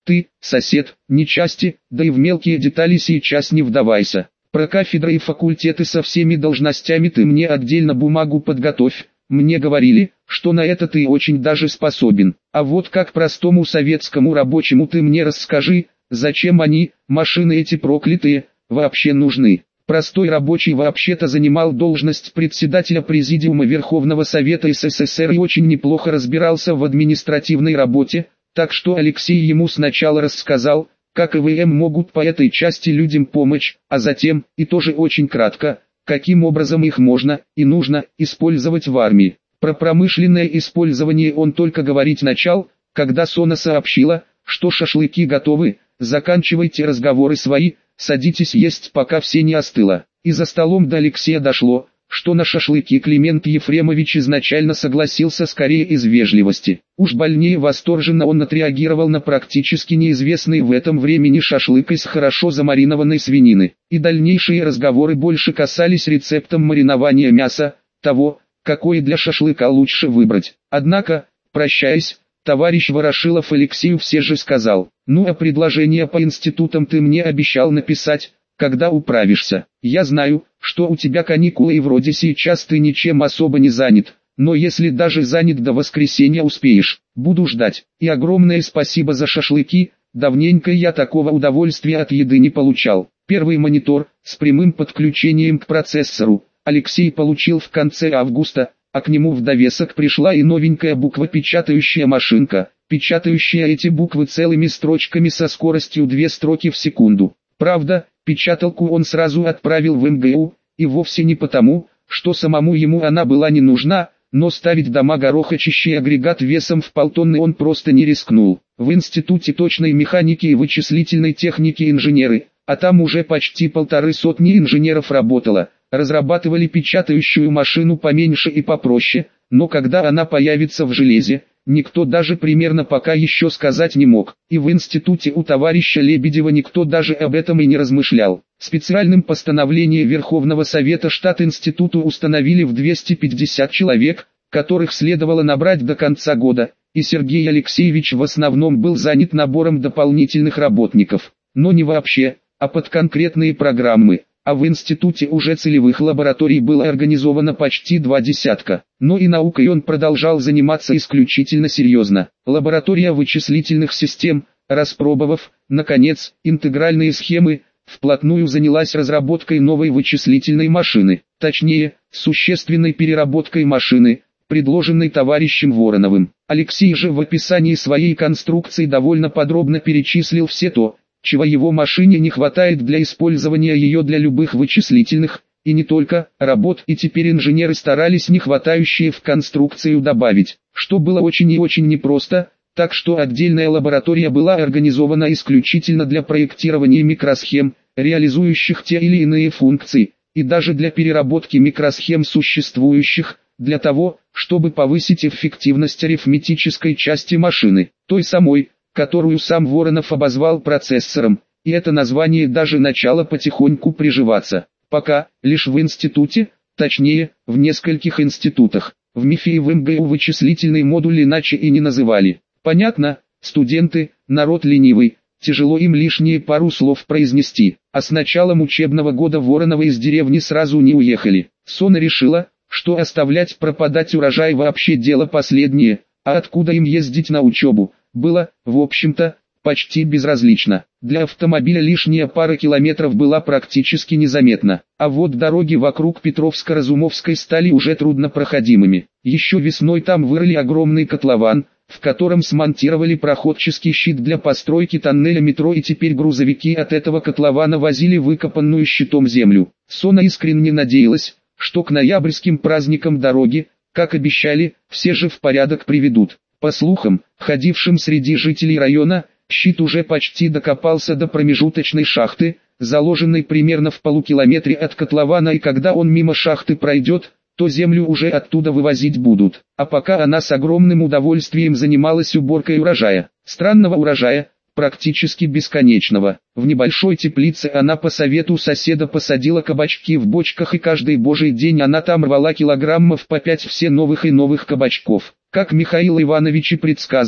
Ты, сосед, не части, да и в мелкие детали сейчас не вдавайся. Про кафедры и факультеты со всеми должностями ты мне отдельно бумагу подготовь. Мне говорили, что на это ты очень даже способен. А вот как простому советскому рабочему ты мне расскажи, зачем они, машины эти проклятые, вообще нужны. Простой рабочий вообще-то занимал должность председателя Президиума Верховного Совета СССР и очень неплохо разбирался в административной работе, так что Алексей ему сначала рассказал, как ИВМ могут по этой части людям помочь, а затем, и тоже очень кратко, каким образом их можно и нужно использовать в армии. Про промышленное использование он только говорить начал, когда Сона сообщила, что шашлыки готовы, заканчивайте разговоры свои, садитесь есть, пока все не остыло. И за столом до Алексея дошло, что на шашлыки Климент Ефремович изначально согласился скорее из вежливости. Уж больнее восторженно он отреагировал на практически неизвестный в этом времени шашлык из хорошо замаринованной свинины. И дальнейшие разговоры больше касались рецептом маринования мяса, того, какое для шашлыка лучше выбрать. Однако, прощаясь, товарищ Ворошилов Алексею все же сказал: «Ну а предложение по институтам ты мне обещал написать, когда управишься. Я знаю, что у тебя каникулы и вроде сейчас ты ничем особо не занят, но если даже занят до воскресенья успеешь, буду ждать. И огромное спасибо за шашлыки, давненько я такого удовольствия от еды не получал». Первый монитор, с прямым подключением к процессору, Алексей получил в конце августа, а к нему в довесок пришла и новенькая буквопечатающая машинка, печатающая эти буквы целыми строчками со скоростью 2 строки в секунду. Правда, печаталку он сразу отправил в МГУ, и вовсе не потому, что самому ему она была не нужна, но ставить дома горохочащий агрегат весом в полтонны он просто не рискнул. В Институте точной механики и вычислительной техники инженеры, а там уже почти 150 инженеров работало, разрабатывали печатающую машину поменьше и попроще, но когда она появится в железе, никто даже примерно пока еще сказать не мог. И в институте у товарища Лебедева никто даже об этом и не размышлял. Специальным постановлением Верховного Совета штат институту установили в 250 человек, которых следовало набрать до конца года, и Сергей Алексеевич в основном был занят набором дополнительных работников. Но не вообще, а под конкретные программы. А в институте уже целевых лабораторий было организовано почти 2 десятка. Но и наукой он продолжал заниматься исключительно серьезно. Лаборатория вычислительных систем, распробовав, наконец, интегральные схемы, вплотную занялась разработкой новой вычислительной машины. Точнее, существенной переработкой машины, предложенной товарищем Вороновым. Алексей же в описании своей конструкции довольно подробно перечислил все то, чего его машине не хватает для использования ее для любых вычислительных, и не только, работ, и теперь инженеры старались нехватающие в конструкцию добавить, что было очень и очень непросто, так что отдельная лаборатория была организована исключительно для проектирования микросхем, реализующих те или иные функции, и даже для переработки микросхем существующих, для того, чтобы повысить эффективность арифметической части машины, той самой, которую сам Воронов обозвал процессором, и это название даже начало потихоньку приживаться. Пока, лишь в институте, точнее, в нескольких институтах. В МИФе и в МГУ вычислительный модуль иначе и не называли. Понятно, студенты, народ ленивый, тяжело им лишние пару слов произнести. А с началом учебного года Воронова из деревни сразу не уехали. Сона решила, что оставлять пропадать урожай вообще дело последнее, а откуда им ездить на учебу, было, в общем-то, почти безразлично. Для автомобиля лишняя пара километров была практически незаметна, а вот дороги вокруг Петровско-Разумовской стали уже труднопроходимыми. Еще весной там вырыли огромный котлован, в котором смонтировали проходческий щит для постройки тоннеля метро, и теперь грузовики от этого котлована возили выкопанную щитом землю. Сона искренне надеялась, что к ноябрьским праздникам дороги, как обещали, все же в порядок приведут. По слухам, ходившим среди жителей района, щит уже почти докопался до промежуточной шахты, заложенной примерно в полукилометре от котлована, и когда он мимо шахты пройдет, то землю уже оттуда вывозить будут. А пока она с огромным удовольствием занималась уборкой урожая. Странного урожая, практически бесконечного. В небольшой теплице она по совету соседа посадила кабачки в бочках, и каждый божий день она там рвала килограммов по 5 все новых и новых кабачков. Как Михаил Иванович и предсказывал,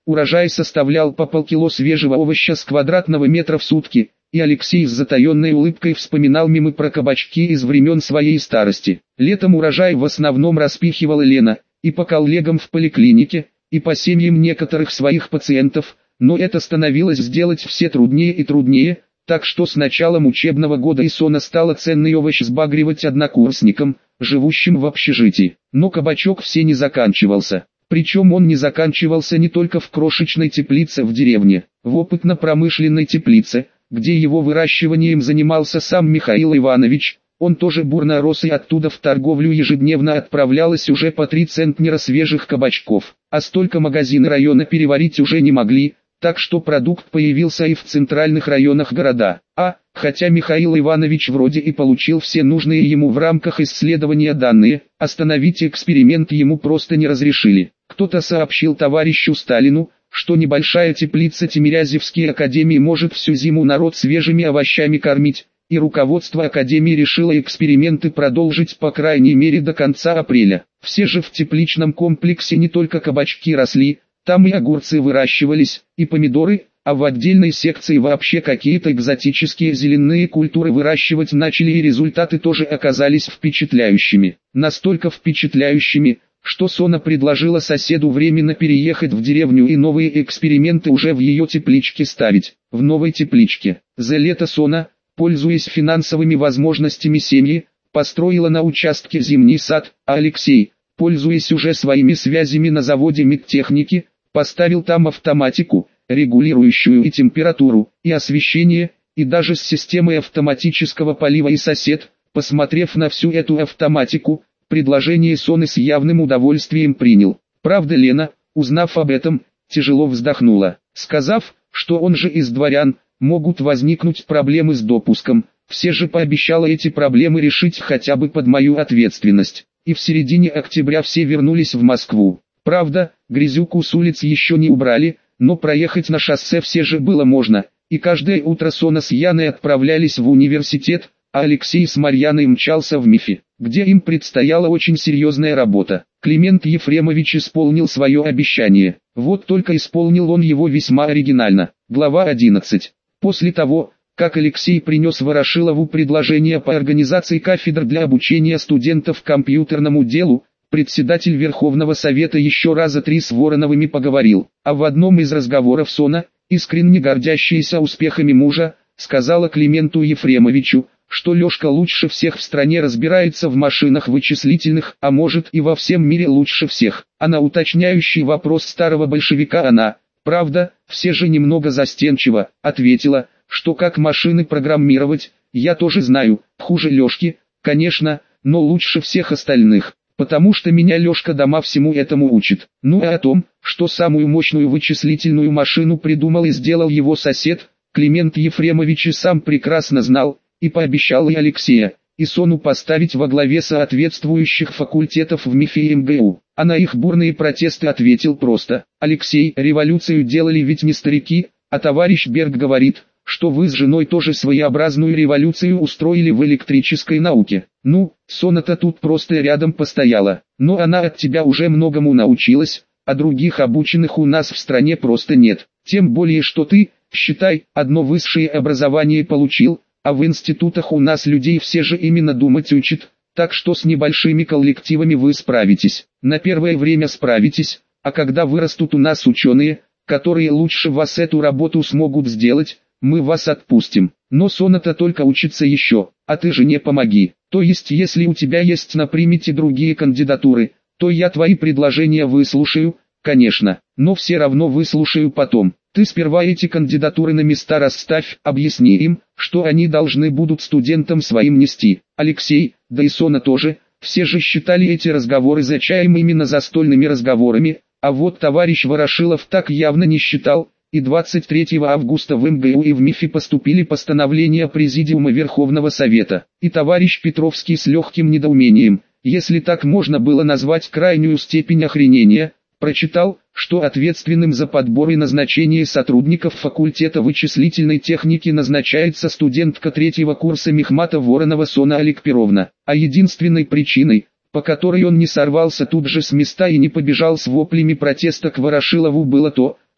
Урожай составлял по полкило свежего овоща с квадратного метра в сутки, и Алексей с затаенной улыбкой вспоминал мемы про кабачки из времен своей старости. Летом урожай в основном распихивала Лена, и по коллегам в поликлинике, и по семьям некоторых своих пациентов, но это становилось сделать все труднее и труднее, так что с началом учебного года Исона стала ценный овощ сбагривать однокурсникам, живущим в общежитии. Но кабачок все не заканчивался. Причем он не заканчивался не только в крошечной теплице в деревне, в опытно-промышленной теплице, где его выращиванием занимался сам Михаил Иванович, он тоже бурно рос, и оттуда в торговлю ежедневно отправлялось уже по 3 центнера свежих кабачков, а столько магазины района переварить уже не могли, так что продукт появился и в центральных районах города. Хотя Михаил Иванович вроде и получил все нужные ему в рамках исследования данные, остановить эксперимент ему просто не разрешили. Кто-то сообщил товарищу Сталину, что небольшая теплица Тимирязевской академии может всю зиму народ свежими овощами кормить, и руководство академии решило эксперименты продолжить по крайней мере до конца апреля. Все же в тепличном комплексе не только кабачки росли, там и огурцы выращивались, и помидоры, а в отдельной секции вообще какие-то экзотические зеленые культуры выращивать начали, и результаты тоже оказались впечатляющими. Настолько впечатляющими, что Сона предложила соседу временно переехать в деревню и новые эксперименты уже в ее тепличке ставить. В новой тепличке. За лето Сона, пользуясь финансовыми возможностями семьи, построила на участке зимний сад, а Алексей, пользуясь уже своими связями на заводе медтехники, поставил там автоматику, регулирующую и температуру, и освещение, и даже с системой автоматического полива. И сосед, посмотрев на всю эту автоматику, предложение Соны с явным удовольствием принял. Правда, Лена, узнав об этом, тяжело вздохнула, сказав, что он же из дворян, могут возникнуть проблемы с допуском. Все же пообещала эти проблемы решить хотя бы под мою ответственность. И в середине октября все вернулись в Москву. Правда, грязюку с улиц еще не убрали, но проехать на шоссе все же было можно, и каждое утро Сона с Яной отправлялись в университет, а Алексей с Марьяной мчался в МИФИ, где им предстояла очень серьезная работа. Климент Ефремович исполнил свое обещание, вот только исполнил он его весьма оригинально. Глава 11. После того, как Алексей принес Ворошилову предложение по организации кафедр для обучения студентов компьютерному делу, председатель Верховного Совета еще раза 3 с Вороновыми поговорил, а в одном из разговоров Сона, искренне гордящаяся успехами мужа, сказала Клименту Ефремовичу, что Лешка лучше всех в стране разбирается в машинах вычислительных, а может и во всем мире лучше всех. А на уточняющий вопрос старого большевика она, правда, все же немного застенчиво, ответила, что как машины программировать, я тоже знаю, хуже Лешки, конечно, но лучше всех остальных. Потому что меня Лешка дома всему этому учит. Ну и о том, что самую мощную вычислительную машину придумал и сделал его сосед, Климент Ефремович и сам прекрасно знал, и пообещал и Алексея, и Сону поставить во главе соответствующих факультетов в МИФИ и МГУ. А на их бурные протесты ответил просто: Алексей, революцию делали ведь не старики, а товарищ Берг говорит, что вы с женой тоже своеобразную революцию устроили в электрической науке. Ну, Сона-то тут просто рядом постояла, но она от тебя уже многому научилась, а других обученных у нас в стране просто нет. Тем более что ты, считай, одно высшее образование получил, а в институтах у нас людей все же именно думать учат, так что с небольшими коллективами вы справитесь. На первое время справитесь, а когда вырастут у нас ученые, которые лучше вас эту работу смогут сделать, мы вас отпустим. Но Сона-то только учится еще, а ты жене помоги. То есть если у тебя есть на примете другие кандидатуры, то я твои предложения выслушаю, конечно, но все равно выслушаю потом. Ты сперва эти кандидатуры на места расставь, объясни им, что они должны будут студентам своим нести. Алексей, да и Сона тоже, все же считали эти разговоры за чаем именно застольными разговорами, а вот товарищ Ворошилов так явно не считал. И 23 августа в МГУ и в МИФИ поступили постановления Президиума Верховного Совета. И товарищ Петровский с легким недоумением, если так можно было назвать крайнюю степень охренения, прочитал, что ответственным за подбор и назначение сотрудников факультета вычислительной техники назначается студентка 3-го курса Мехмата Воронова Сона Аликперовна. А единственной причиной, по которой он не сорвался тут же с места и не побежал с воплями протеста к Ворошилову, было то,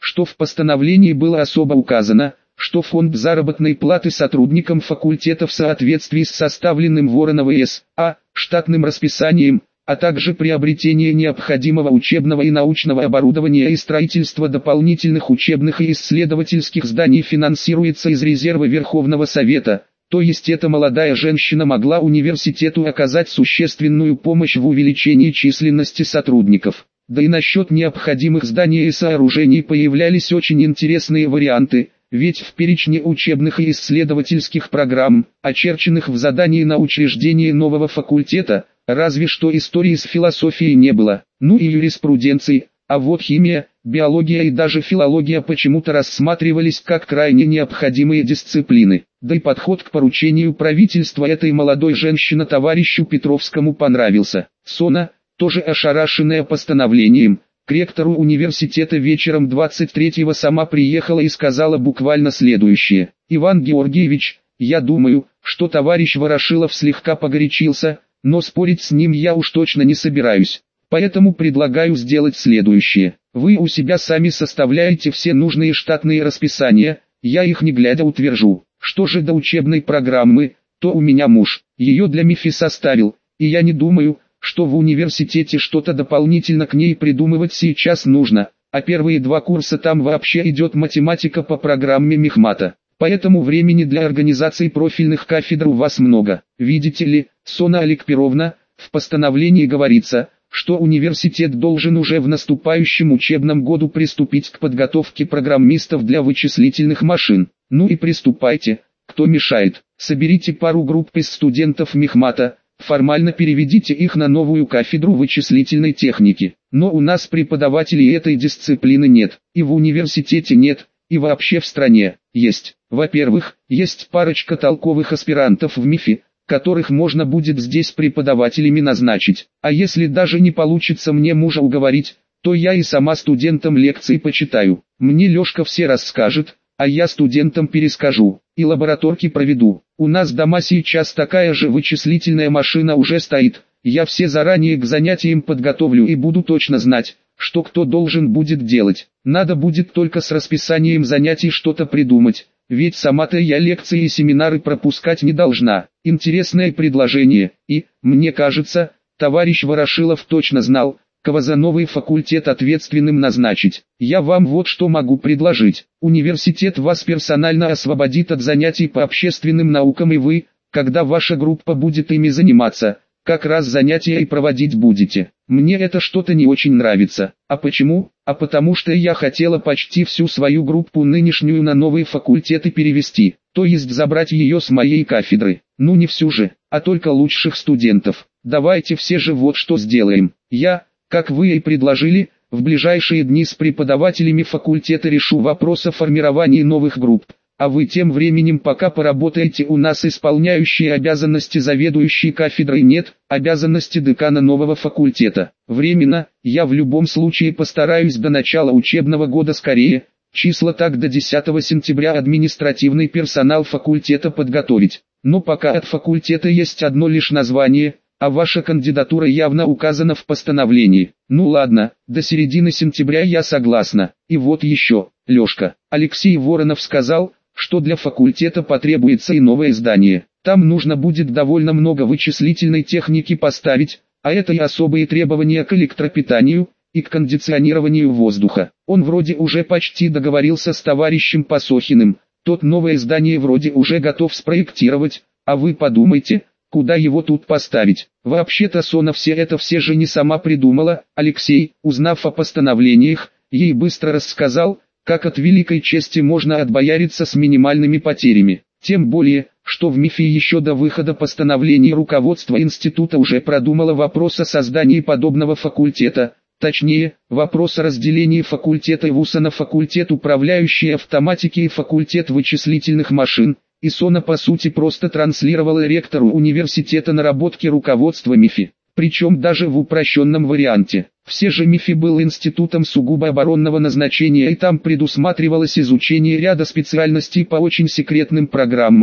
что в постановлении было особо указано, что фонд заработной платы сотрудникам факультета в соответствии с составленным Вороновой С.А. штатным расписанием, а также приобретение необходимого учебного и научного оборудования и строительство дополнительных учебных и исследовательских зданий финансируется из резерва Верховного Совета, то есть эта молодая женщина могла университету оказать существенную помощь в увеличении численности сотрудников. Да и насчет необходимых зданий и сооружений появлялись очень интересные варианты, ведь в перечне учебных и исследовательских программ, очерченных в задании на учреждение нового факультета, разве что истории с философией не было, ну и юриспруденции, а вот химия, биология и даже филология почему-то рассматривались как крайне необходимые дисциплины. Да и подход к поручению правительства этой молодой женщины товарищу Петровскому понравился. Сона, тоже ошарашенная постановлением, к ректору университета вечером 23-го сама приехала и сказала буквально следующее: «Иван Георгиевич, я думаю, что товарищ Ворошилов слегка погорячился, но спорить с ним я уж точно не собираюсь. Поэтому предлагаю сделать следующее. Вы у себя сами составляете все нужные штатные расписания, я их не глядя утвержу. Что же до учебной программы, то у меня муж ее для МИФИ составил, и я не думаю, что в университете что-то дополнительно к ней придумывать сейчас нужно, а первые 2 курса там вообще идет математика по программе Мехмата. Поэтому времени для организации профильных кафедр у вас много. Видите ли, Сона Аликперовна, в постановлении говорится, что университет должен уже в наступающем учебном году приступить к подготовке программистов для вычислительных машин. Ну и приступайте, кто мешает. Соберите пару групп из студентов Мехмата, формально переведите их на новую кафедру вычислительной техники. Но у нас преподавателей этой дисциплины нет, и в университете нет, и вообще в стране. Есть. Во-первых, есть парочка толковых аспирантов в МИФе, которых можно будет здесь преподавателями назначить. А если даже не получится мне мужа уговорить, то я и сама студентам лекции почитаю. Мне Лешка все расскажет, а я студентам перескажу, и лабораторки проведу. У нас дома сейчас такая же вычислительная машина уже стоит, я все заранее к занятиям подготовлю и буду точно знать, что кто должен будет делать. Надо будет только с расписанием занятий что-то придумать, ведь сама-то я лекции и семинары пропускать не должна. Интересное предложение, и, мне кажется, товарищ Ворошилов точно знал, кого за новый факультет ответственным назначить. Я вам вот что могу предложить. Университет вас персонально освободит от занятий по общественным наукам, и вы, когда ваша группа будет ими заниматься, как раз занятия и проводить будете. Мне это что-то не очень нравится. А почему? А потому что я хотела почти всю свою группу нынешнюю на новый факультет и перевести, то есть забрать ее с моей кафедры. Ну не всю же, а только лучших студентов. Давайте все же вот что сделаем. Я, как вы и предложили, в ближайшие дни с преподавателями факультета решу вопрос о формировании новых групп. А вы тем временем пока поработаете у нас, исполняющие обязанности заведующей кафедрой нет, обязанности декана нового факультета. Временно, я в любом случае постараюсь до начала учебного года скорее, числа так до 10 сентября административный персонал факультета подготовить. Но пока от факультета есть одно лишь название, а ваша кандидатура явно указана в постановлении. Ну ладно, до середины сентября я согласна. И вот еще, Лешка, Алексей Воронов сказал, что для факультета потребуется и новое здание. Там нужно будет довольно много вычислительной техники поставить, а это и особые требования к электропитанию и к кондиционированию воздуха. Он вроде уже почти договорился с товарищем Пасохиным, тот новое здание вроде уже готов спроектировать, а вы подумайте, куда его тут поставить. Вообще-то Сона все же не сама придумала. Алексей, узнав о постановлениях, ей быстро рассказал, как от великой чести можно отбояриться с минимальными потерями. Тем более, что в МИФе еще до выхода постановлений руководство института уже продумало вопрос о создании подобного факультета, точнее, вопрос о разделении факультета ВУСа на факультет управляющей автоматики и факультет вычислительных машин, и Сона по сути просто транслировала ректору университета наработки руководства МИФи. Причем даже в упрощенном варианте. Все же МИФи был институтом сугубо оборонного назначения, и там предусматривалось изучение ряда специальностей по очень секретным программам,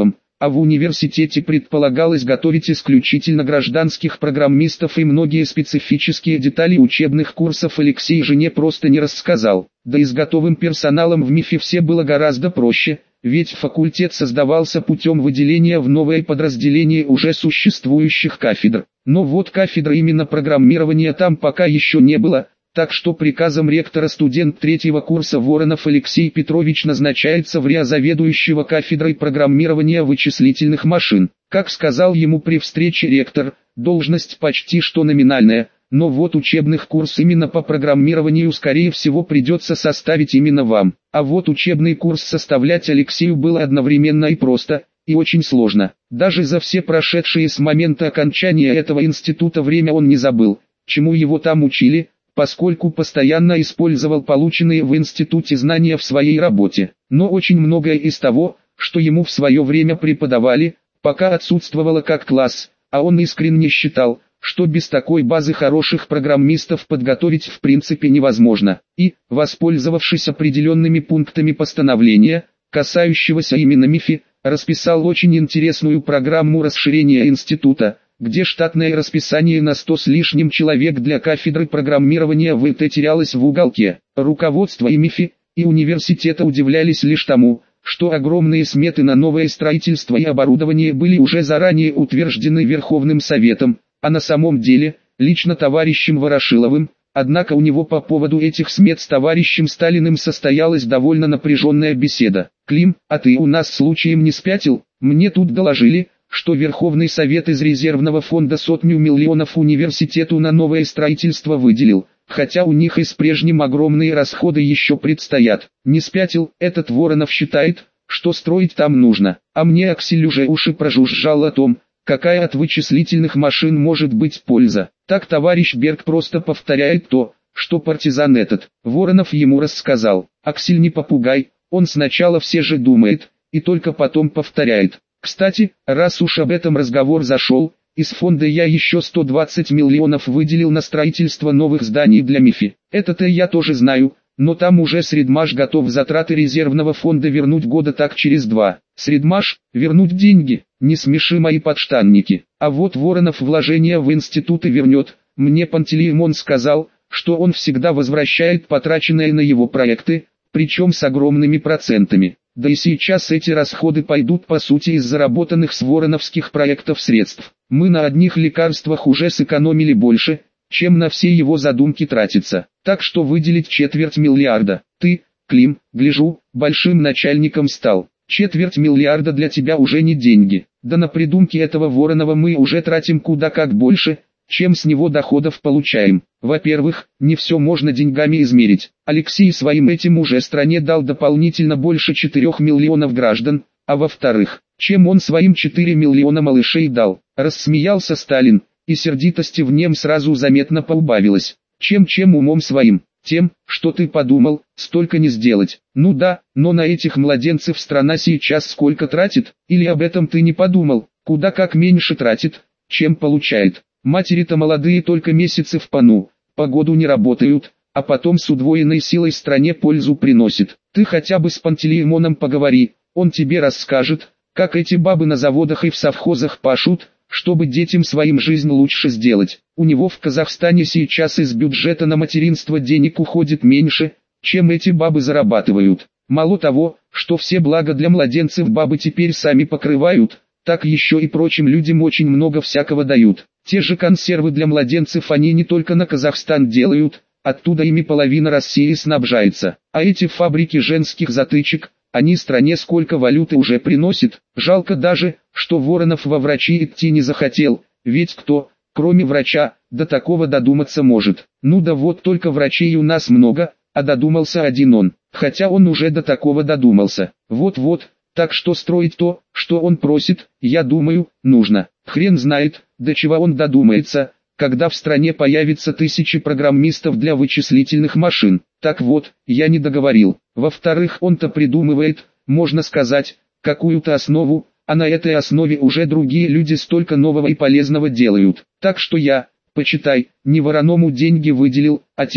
а в университете предполагалось готовить исключительно гражданских программистов, и многие специфические детали учебных курсов Алексей жене просто не рассказал. Да и с готовым персоналом в МИФе все было гораздо проще, ведь факультет создавался путем выделения в новое подразделение уже существующих кафедр. Но вот кафедры именно программирования там пока еще не было, так что приказом ректора студент третьего курса Воронов Алексей Петрович назначается в РИА заведующего кафедрой программирования вычислительных машин. Как сказал ему при встрече ректор, должность почти что номинальная, но вот учебных курс именно по программированию скорее всего придется составить именно вам. А вот учебный курс составлять Алексею было одновременно и просто, и очень сложно. Даже за все прошедшие с момента окончания этого института время он не забыл, чему его там учили, поскольку постоянно использовал полученные в институте знания в своей работе. Но очень многое из того, что ему в свое время преподавали, пока отсутствовало как класс, а он искренне считал, что без такой базы хороших программистов подготовить в принципе невозможно. И, воспользовавшись определенными пунктами постановления, касающегося именно МИФи, расписал очень интересную программу расширения института, где штатное расписание на 100 с лишним человек для кафедры программирования в ИТ терялось в уголке. Руководство и МИФи, и университета удивлялись лишь тому, что огромные сметы на новое строительство и оборудование были уже заранее утверждены Верховным Советом, а на самом деле, лично товарищем Ворошиловым. Однако у него по поводу этих смет с товарищем Сталиным состоялась довольно напряженная беседа. «Клим, а ты у нас случаем не спятил? Мне тут доложили, что Верховный Совет из резервного фонда 100 миллионов университету на новое строительство выделил, хотя у них и с прежним огромные расходы еще предстоят. Не спятил, этот Воронов считает, что строить там нужно, а мне Аксель уже уши прожужжал о том, какая от вычислительных машин может быть польза. Так товарищ Берг просто повторяет то, что партизан этот. Воронов ему рассказал. Аксель не попугай, он сначала все же думает, и только потом повторяет. Кстати, раз уж об этом разговор зашел, из фонда я еще 120 миллионов выделил на строительство новых зданий для МИФи. Это-то я тоже знаю, но там уже Средмаш готов затраты резервного фонда вернуть года так через 2. Средмаш, вернуть деньги, не смеши мои подштанники. А вот Воронов вложения в институты вернет. Мне Пантелеймон сказал, что он всегда возвращает потраченное на его проекты, причем с огромными процентами. Да и сейчас эти расходы пойдут по сути из заработанных с вороновских проектов средств. Мы на одних лекарствах уже сэкономили больше, чем на все его задумки тратится. Так что выделить 250 миллиарда. Ты, Клим, гляжу, большим начальником стал. 250 миллиарда для тебя уже не деньги. Да на придумки этого Воронова мы уже тратим куда как больше, чем с него доходов получаем. Во-первых, не все можно деньгами измерить. Алексей своим этим уже стране дал дополнительно больше 4 миллионов граждан, а во-вторых, чем он своим 4 миллиона малышей дал. Рассмеялся Сталин, и сердитости в нем сразу заметно поубавилось. Чем умом своим? Тем, что ты подумал, столько не сделать. Ну да, но на этих младенцев страна сейчас сколько тратит, или об этом ты не подумал, куда как меньше тратит, чем получает. Матери-то молодые только месяцы в пану, погоду не работают, а потом с удвоенной силой стране пользу приносит. Ты хотя бы с Пантелеймоном поговори, он тебе расскажет, как эти бабы на заводах и в совхозах пашут, чтобы детям своим жизнь лучше сделать. У него в Казахстане сейчас из бюджета на материнство денег уходит меньше, чем эти бабы зарабатывают. Мало того, что все блага для младенцев бабы теперь сами покрывают, так еще и прочим людям очень много всякого дают. Те же консервы для младенцев они не только на Казахстан делают, оттуда ими половина России снабжается. А эти фабрики женских затычек, они стране сколько валюты уже приносят. Жалко даже, что Воронов во врачи идти не захотел, ведь кто, кроме врача, до такого додуматься может. Ну да вот только врачей у нас много, а додумался один он. Хотя он уже до такого додумался. Вот-вот, так что строить то, что он просит, я думаю, нужно. Хрен знает, до чего он додумается, когда в стране появится тысячи программистов для вычислительных машин. Так вот, я не договорил. Во-вторых, он-то придумывает, можно сказать, какую-то основу, а на этой основе уже другие люди столько нового и полезного делают. Так что я, почитай, не Вороному деньги выделил, а тем,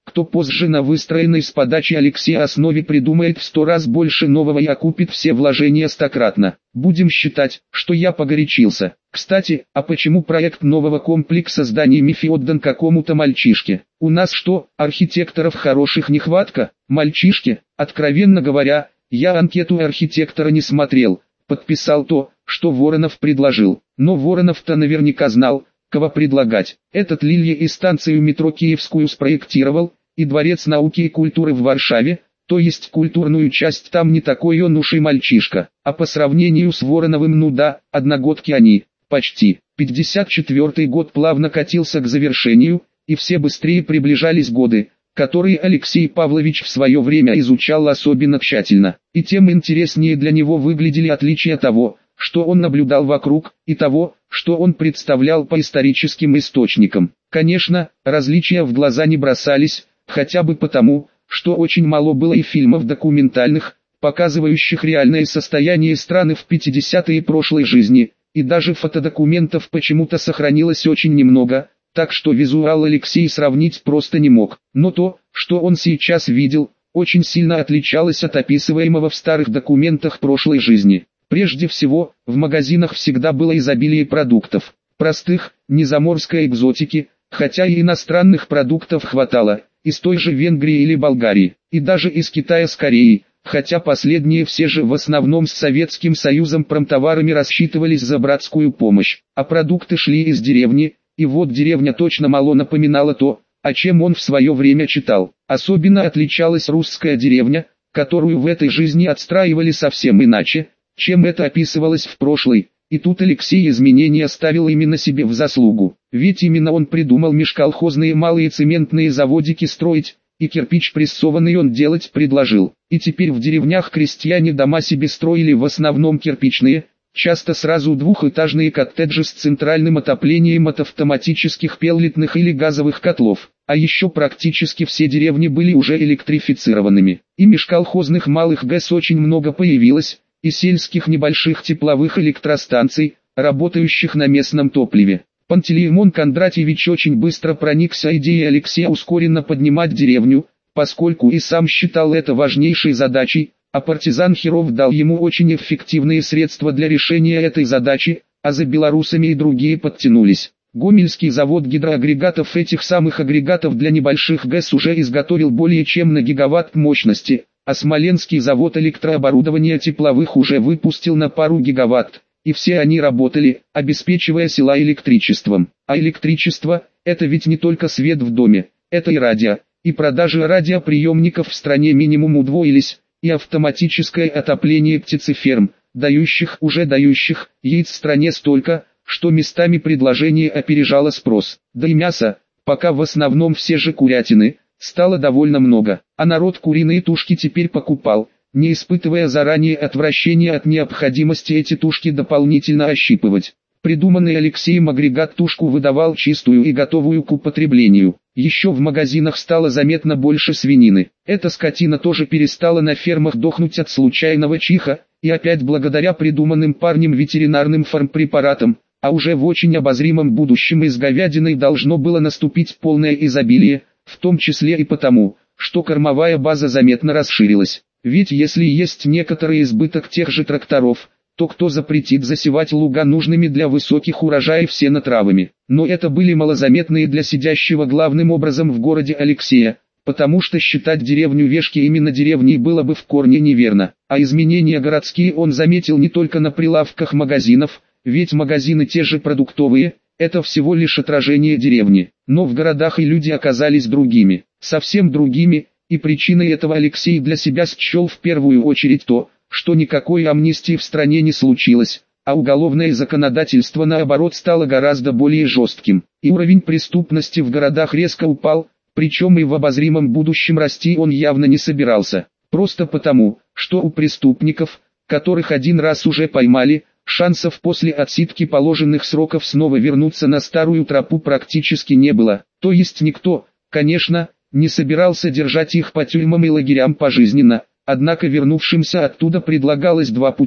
кто позже на выстроенной с подачи Алексея основе придумает в 100 раз больше нового и окупит все вложения стократно. Будем считать, что я погорячился. Кстати, а почему проект нового комплекса зданий МИФИ отдан какому-то мальчишке? У нас что, архитекторов хороших нехватка? Мальчишки? Откровенно говоря, я анкету архитектора не смотрел, подписал то, что Воронов предложил. Но Воронов-то наверняка знал, кого предлагать. Этот Лилья и станцию метро Киевскую спроектировал, и Дворец науки и культуры в Варшаве, то есть культурную часть там не такой он уж и мальчишка. А по сравнению с Вороновым, ну да, одногодки они, почти. 54-й год плавно катился к завершению, и все быстрее приближались годы, которые Алексей Павлович в свое время изучал особенно тщательно. И тем интереснее для него выглядели отличия того, что он наблюдал вокруг, и того, что он представлял по историческим источникам. Конечно, различия в глаза не бросались, хотя бы потому, что очень мало было и фильмов документальных, показывающих реальное состояние страны в 50-е прошлой жизни, и даже фотодокументов почему-то сохранилось очень немного, так что визуал Алексей сравнить просто не мог. Но то, что он сейчас видел, очень сильно отличалось от описываемого в старых документах прошлой жизни. Прежде всего, в магазинах всегда было изобилие продуктов. Простых, не заморской экзотики, хотя и иностранных продуктов хватало, из той же Венгрии или Болгарии, и даже из Китая с Кореей, хотя последние все же в основном с Советским Союзом промтоварами рассчитывались за братскую помощь, а продукты шли из деревни, и вот деревня точно мало напоминала то, о чем он в свое время читал. Особенно отличалась русская деревня, которую в этой жизни отстраивали совсем иначе, чем это описывалось в прошлой, и тут Алексей изменения ставил именно себе в заслугу, ведь именно он придумал межколхозные малые цементные заводики строить, и кирпич прессованный он делать предложил, и теперь в деревнях крестьяне дома себе строили в основном кирпичные, часто сразу двухэтажные коттеджи с центральным отоплением от автоматических пеллетных или газовых котлов, а еще практически все деревни были уже электрифицированными, и межколхозных малых ГЭС очень много появилось, и сельских небольших тепловых электростанций, работающих на местном топливе. Пантелеймон Кондратьевич очень быстро проникся идеей Алексея ускоренно поднимать деревню, поскольку и сам считал это важнейшей задачей, а партизан Херов дал ему очень эффективные средства для решения этой задачи, а за белорусами и другие подтянулись. Гомельский завод гидроагрегатов, этих самых агрегатов для небольших ГЭС, уже изготовил более чем на гигаватт мощности, а Смоленский завод электрооборудования тепловых уже выпустил на пару гигаватт, и все они работали, обеспечивая села электричеством. А электричество – это ведь не только свет в доме, это и радио, и продажи радиоприемников в стране минимум удвоились, и автоматическое отопление птицеферм, дающих яиц в стране столько, что местами предложение опережало спрос. Да и мяса, пока в основном все же курятины, стало довольно много, а народ куриные тушки теперь покупал, не испытывая заранее отвращения от необходимости эти тушки дополнительно ощипывать. Придуманный Алексеем агрегат тушку выдавал чистую и готовую к употреблению. Еще в магазинах стало заметно больше свинины. Эта скотина тоже перестала на фермах дохнуть от случайного чиха, и опять благодаря придуманным парнем ветеринарным фармпрепаратам, а уже в очень обозримом будущем из говядины должно было наступить полное изобилие, в том числе и потому, что кормовая база заметно расширилась. Ведь если есть некоторый избыток тех же тракторов, то кто запретит засевать луга нужными для высоких урожаев сенотравами? Но это были малозаметные для сидящего главным образом в городе Алексея, потому что считать деревню Вешки именно деревней было бы в корне неверно. А изменения городские он заметил не только на прилавках магазинов, ведь магазины те же продуктовые, это всего лишь отражение деревни. Но в городах и люди оказались другими, совсем другими, и причиной этого Алексей для себя счел в первую очередь то, что никакой амнистии в стране не случилось, а уголовное законодательство наоборот стало гораздо более жестким, и уровень преступности в городах резко упал, причем и в обозримом будущем расти он явно не собирался, просто потому, что у преступников, которых один раз уже поймали, шансов после отсидки положенных сроков снова вернуться на старую тропу практически не было, то есть никто, конечно, не собирался держать их по тюрьмам и лагерям пожизненно. Однако вернувшимся оттуда предлагалось два пути.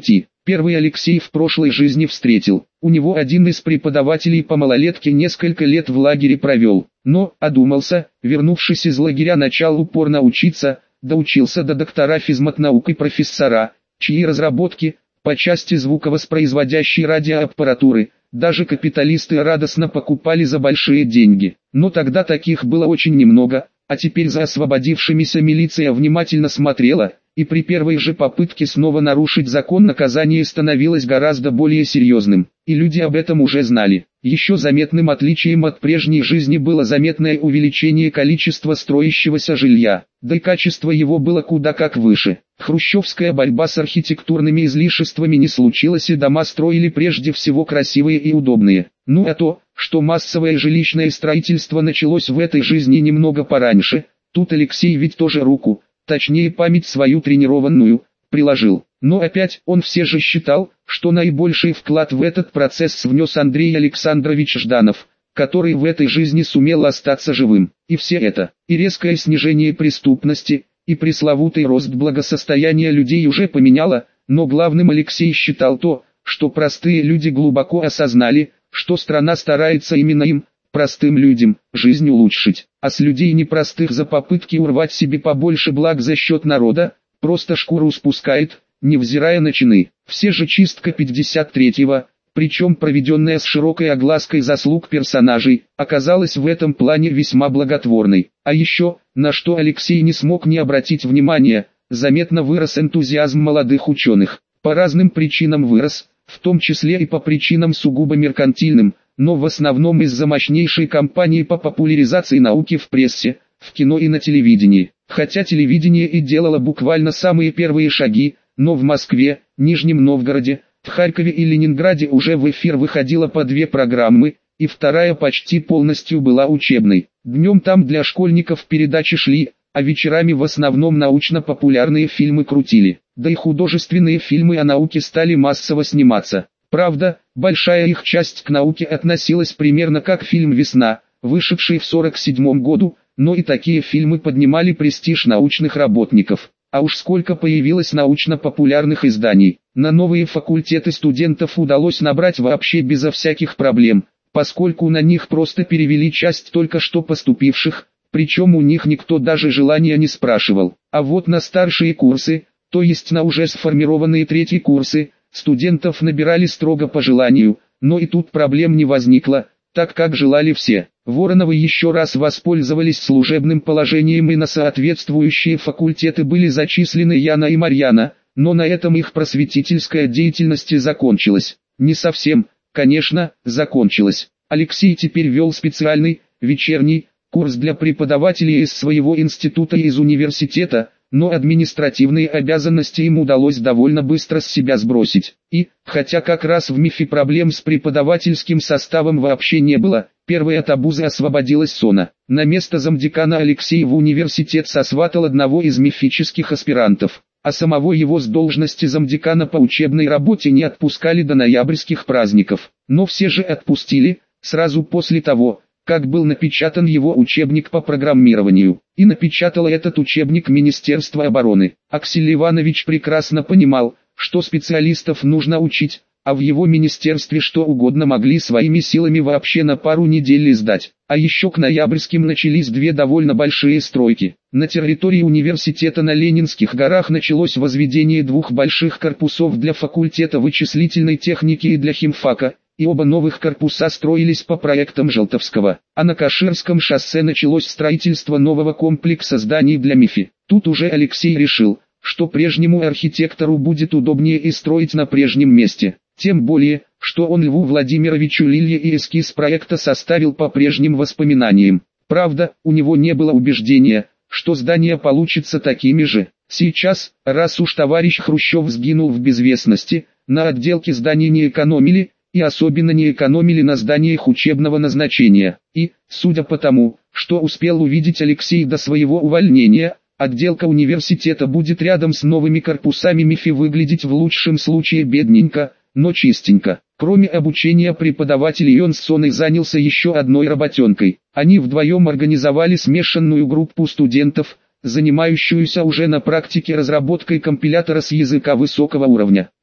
Первый Алексей в прошлой жизни встретил. У него один из преподавателей по малолетке несколько лет в лагере провел, но одумался, вернувшись из лагеря, начал упорно учиться, доучился до доктора физматнаук и профессора, чьи разработки, по части звуковоспроизводящей радиоаппаратуры, даже капиталисты радостно покупали за большие деньги. Но тогда таких было очень немного, а теперь за освободившимися милиция внимательно смотрела, и при первой же попытке снова нарушить закон наказание становилось гораздо более серьезным, и люди об этом уже знали. Еще заметным отличием от прежней жизни было заметное увеличение количества строящегося жилья, да и качество его было куда как выше. Хрущевская борьба с архитектурными излишествами не случилась, и дома строили прежде всего красивые и удобные. Ну а то, что массовое жилищное строительство началось в этой жизни немного пораньше, тут Алексей ведь тоже руку, точнее память свою тренированную, приложил. Но опять он все же считал, что наибольший вклад в этот процесс внес Андрей Александрович Жданов, который в этой жизни сумел остаться живым. И все это, и резкое снижение преступности, и пресловутый рост благосостояния людей уже поменяло, но главным Алексей считал то, что простые люди глубоко осознали, что страна старается именно им, простым людям, жизнь улучшить, а с людей непростых за попытки урвать себе побольше благ за счет народа, просто шкуру спускает, невзирая на чины. Все же чистка 53-го, причем проведенная с широкой оглаской заслуг персонажей, оказалась в этом плане весьма благотворной. А еще, на что Алексей не смог не обратить внимания, заметно вырос энтузиазм молодых ученых. По разным причинам вырос, в том числе и по причинам сугубо меркантильным, но в основном из-за мощнейшей кампании по популяризации науки в прессе, в кино и на телевидении. Хотя телевидение и делало буквально самые первые шаги, но в Москве, Нижнем Новгороде, в Харькове и Ленинграде уже в эфир выходило по 2 программы, и вторая почти полностью была учебной. Днем там для школьников передачи шли, а вечерами в основном научно-популярные фильмы крутили. Да и художественные фильмы о науке стали массово сниматься. Правда, большая их часть к науке относилась примерно как фильм «Весна», вышедший в 1947 году, но и такие фильмы поднимали престиж научных работников. А уж сколько появилось научно-популярных изданий. На новые факультеты студентов удалось набрать вообще безо всяких проблем, поскольку на них просто перевели часть только что поступивших, причем у них никто даже желания не спрашивал. А вот на старшие курсы, то есть на уже сформированные третьи курсы, студентов набирали строго по желанию, но и тут проблем не возникло, так как желали все. Вороновы еще раз воспользовались служебным положением, и на соответствующие факультеты были зачислены Яна и Марьяна, но на этом их просветительская деятельность и закончилась. Не совсем, конечно, закончилась. Алексей теперь вел специальный, вечерний, курс для преподавателей из своего института и из университета, но административные обязанности им удалось довольно быстро с себя сбросить. И, хотя как раз в МИФе проблем с преподавательским составом вообще не было, первой от обузы освободилась Сона. На место замдекана Алексей в университет сосватал одного из мифических аспирантов, а самого его с должности замдекана по учебной работе не отпускали до ноябрьских праздников. Но все же отпустили, сразу после того, как был напечатан его учебник по программированию. И напечатало этот учебник Министерство обороны. Аксель Иванович прекрасно понимал, что специалистов нужно учить, а в его министерстве что угодно могли своими силами вообще на пару недель сдать. А еще к ноябрьским начались 2 довольно большие стройки. На территории университета на Ленинских горах началось возведение 2 больших корпусов для факультета вычислительной техники и для химфака, и оба новых корпуса строились по проектам Желтовского. А на Каширском шоссе началось строительство нового комплекса зданий для МИФИ. Тут уже Алексей решил, что прежнему архитектору будет удобнее и строить на прежнем месте. Тем более, что он Льву Владимировичу Лилье и эскиз проекта составил по прежним воспоминаниям. Правда, у него не было убеждения, что здания получатся такими же. Сейчас, раз уж товарищ Хрущев сгинул в безвестности, на отделке зданий не экономили, и особенно не экономили на зданиях учебного назначения. И, судя по тому, что успел увидеть Алексей до своего увольнения, отделка университета будет рядом с новыми корпусами МИФИ выглядеть в лучшем случае бедненько, но чистенько. Кроме обучения преподавателей, он с Соной занялся еще одной работенкой. Они вдвоем организовали смешанную группу студентов, занимающуюся уже на практике разработкой компилятора с языка высокого уровня.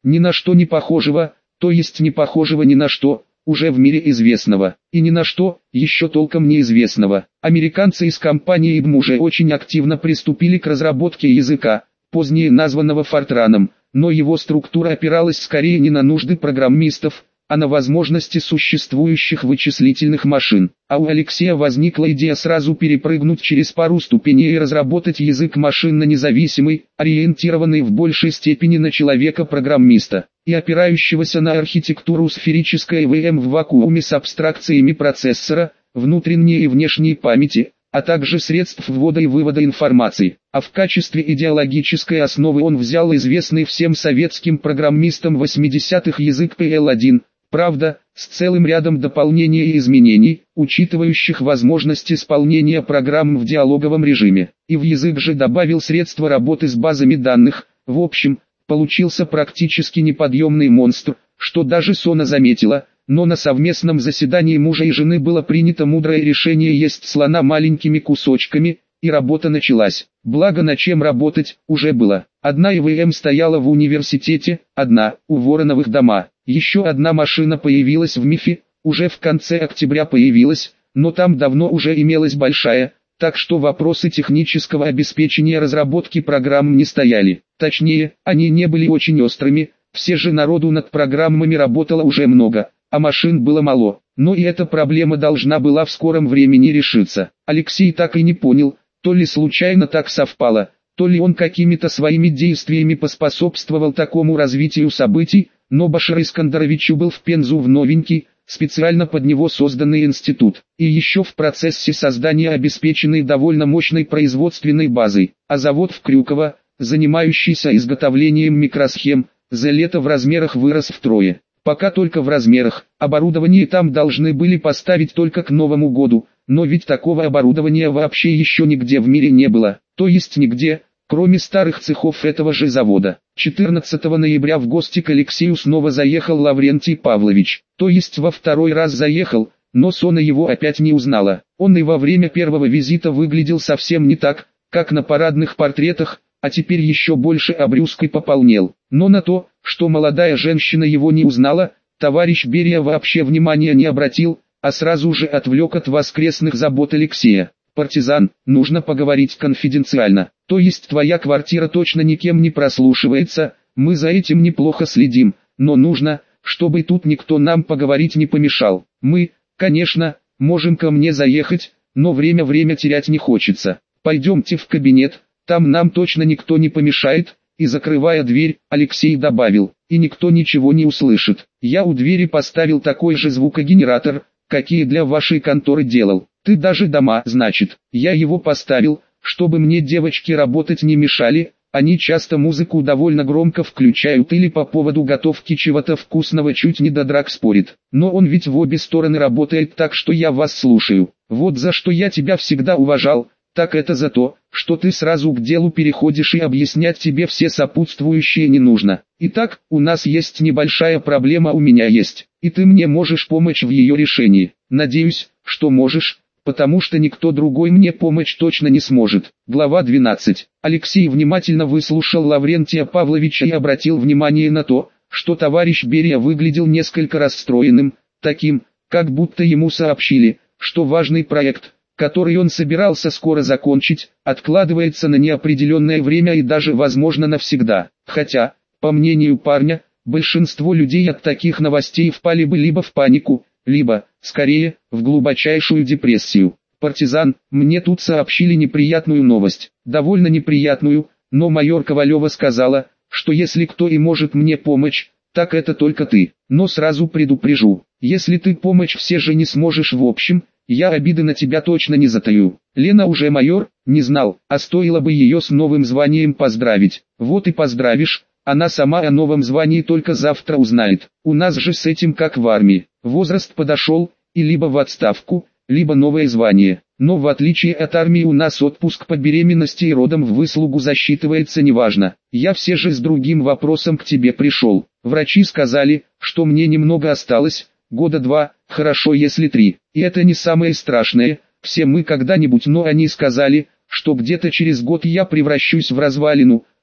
ни на что не похожего, то есть не похожего ни на что, уже в мире известного, и ни на что, еще толком неизвестного. Американцы из компании IBM уже очень активно приступили к разработке языка, позднее названного Фортраном, но его структура опиралась скорее не на нужды программистов, а на возможности существующих вычислительных машин. А у Алексея возникла идея сразу перепрыгнуть через пару ступеней и разработать язык машинно-независимый, ориентированный в большей степени на человека-программиста, и опирающегося на архитектуру сферической ИВМ в вакууме с абстракциями процессора, внутренней и внешней памяти, а также средств ввода и вывода информации. А в качестве идеологической основы он взял известный всем советским программистам 80-х язык PL1, правда, с целым рядом дополнений и изменений, учитывающих возможность исполнения программ в диалоговом режиме. И в язык же добавил средства работы с базами данных. В общем, получился практически неподъемный монстр, что даже Сона заметила, но на совместном заседании мужа и жены было принято мудрое решение есть слона маленькими кусочками, и работа началась. Благо на чем работать, уже было. Одна ИВМ стояла в университете, одна, у Вороновых дома. Еще одна машина появилась в МИФе, уже в конце октября появилась, но там давно уже имелась большая, так что вопросы технического обеспечения разработки программ не стояли. Точнее, они не были очень острыми, все же народу над программами работало уже много, а машин было мало. Но и эта проблема должна была в скором времени решиться. Алексей так и не понял, то ли случайно так совпало, то ли он какими-то своими действиями поспособствовал такому развитию событий, но Башир Искандаровичу был в Пензу в новенький, специально под него созданный институт, и еще в процессе создания обеспеченной довольно мощной производственной базой, а завод в Крюково, занимающийся изготовлением микросхем, за лето в размерах вырос втрое. Пока только в размерах, оборудование там должны были поставить только к Новому году, но ведь такого оборудования вообще еще нигде в мире не было, то есть нигде, кроме старых цехов этого же завода. 14 ноября в гости к Алексею снова заехал Лаврентий Павлович, то есть во второй раз заехал, но Сона его опять не узнала. Он и во время первого визита выглядел совсем не так, как на парадных портретах, а теперь еще больше обрюзг и пополнел. Но на то, что молодая женщина его не узнала, товарищ Берия вообще внимания не обратил, а сразу же отвлек от воскресных забот Алексея. «Партизан, нужно поговорить конфиденциально, то есть твоя квартира точно никем не прослушивается, мы за этим неплохо следим, но нужно, чтобы тут никто нам поговорить не помешал. Мы, конечно, можем ко мне заехать, но время терять не хочется. Пойдемте в кабинет, там нам точно никто не помешает». И закрывая дверь, Алексей добавил, и никто ничего не услышит. Я у двери поставил такой же звукогенератор, какие для вашей конторы делал. Ты даже дома, значит. Я его поставил, чтобы мне девочки работать не мешали, они часто музыку довольно громко включают или по поводу готовки чего-то вкусного чуть не до драк спорит. Но он ведь в обе стороны работает так, что я вас слушаю. Вот за что я тебя всегда уважал. Так это за то, что ты сразу к делу переходишь и объяснять тебе все сопутствующие не нужно. Итак, у нас есть небольшая проблема, у меня есть, и ты мне можешь помочь в ее решении. Надеюсь, что можешь, потому что никто другой мне помочь точно не сможет. Глава 12. Алексей внимательно выслушал Лаврентия Павловича и обратил внимание на то, что товарищ Берия выглядел несколько расстроенным, таким, как будто ему сообщили, что важный проект, который он собирался скоро закончить, откладывается на неопределенное время и даже возможно навсегда. Хотя, по мнению парня, большинство людей от таких новостей впали бы либо в панику, либо, скорее, в глубочайшую депрессию. «Партизан, мне тут сообщили неприятную новость, довольно неприятную, но майор Ковалева сказала, что если кто и может мне помочь, так это только ты. Но сразу предупрежу, если ты помочь все же не сможешь в общем, я обиды на тебя точно не затаю». Лена уже майор, не знал, а стоило бы ее с новым званием поздравить. Вот и поздравишь, она сама о новом звании только завтра узнает. У нас же с этим как в армии, возраст подошел, и либо в отставку, либо новое звание. Но в отличие от армии у нас отпуск по беременности и родам в выслугу засчитывается неважно. Я все же с другим вопросом к тебе пришел. Врачи сказали, что мне немного осталось, года 2, хорошо если 3. И это не самое страшное, все мы когда-нибудь, но они сказали, что где-то через год я превращусь в развалину,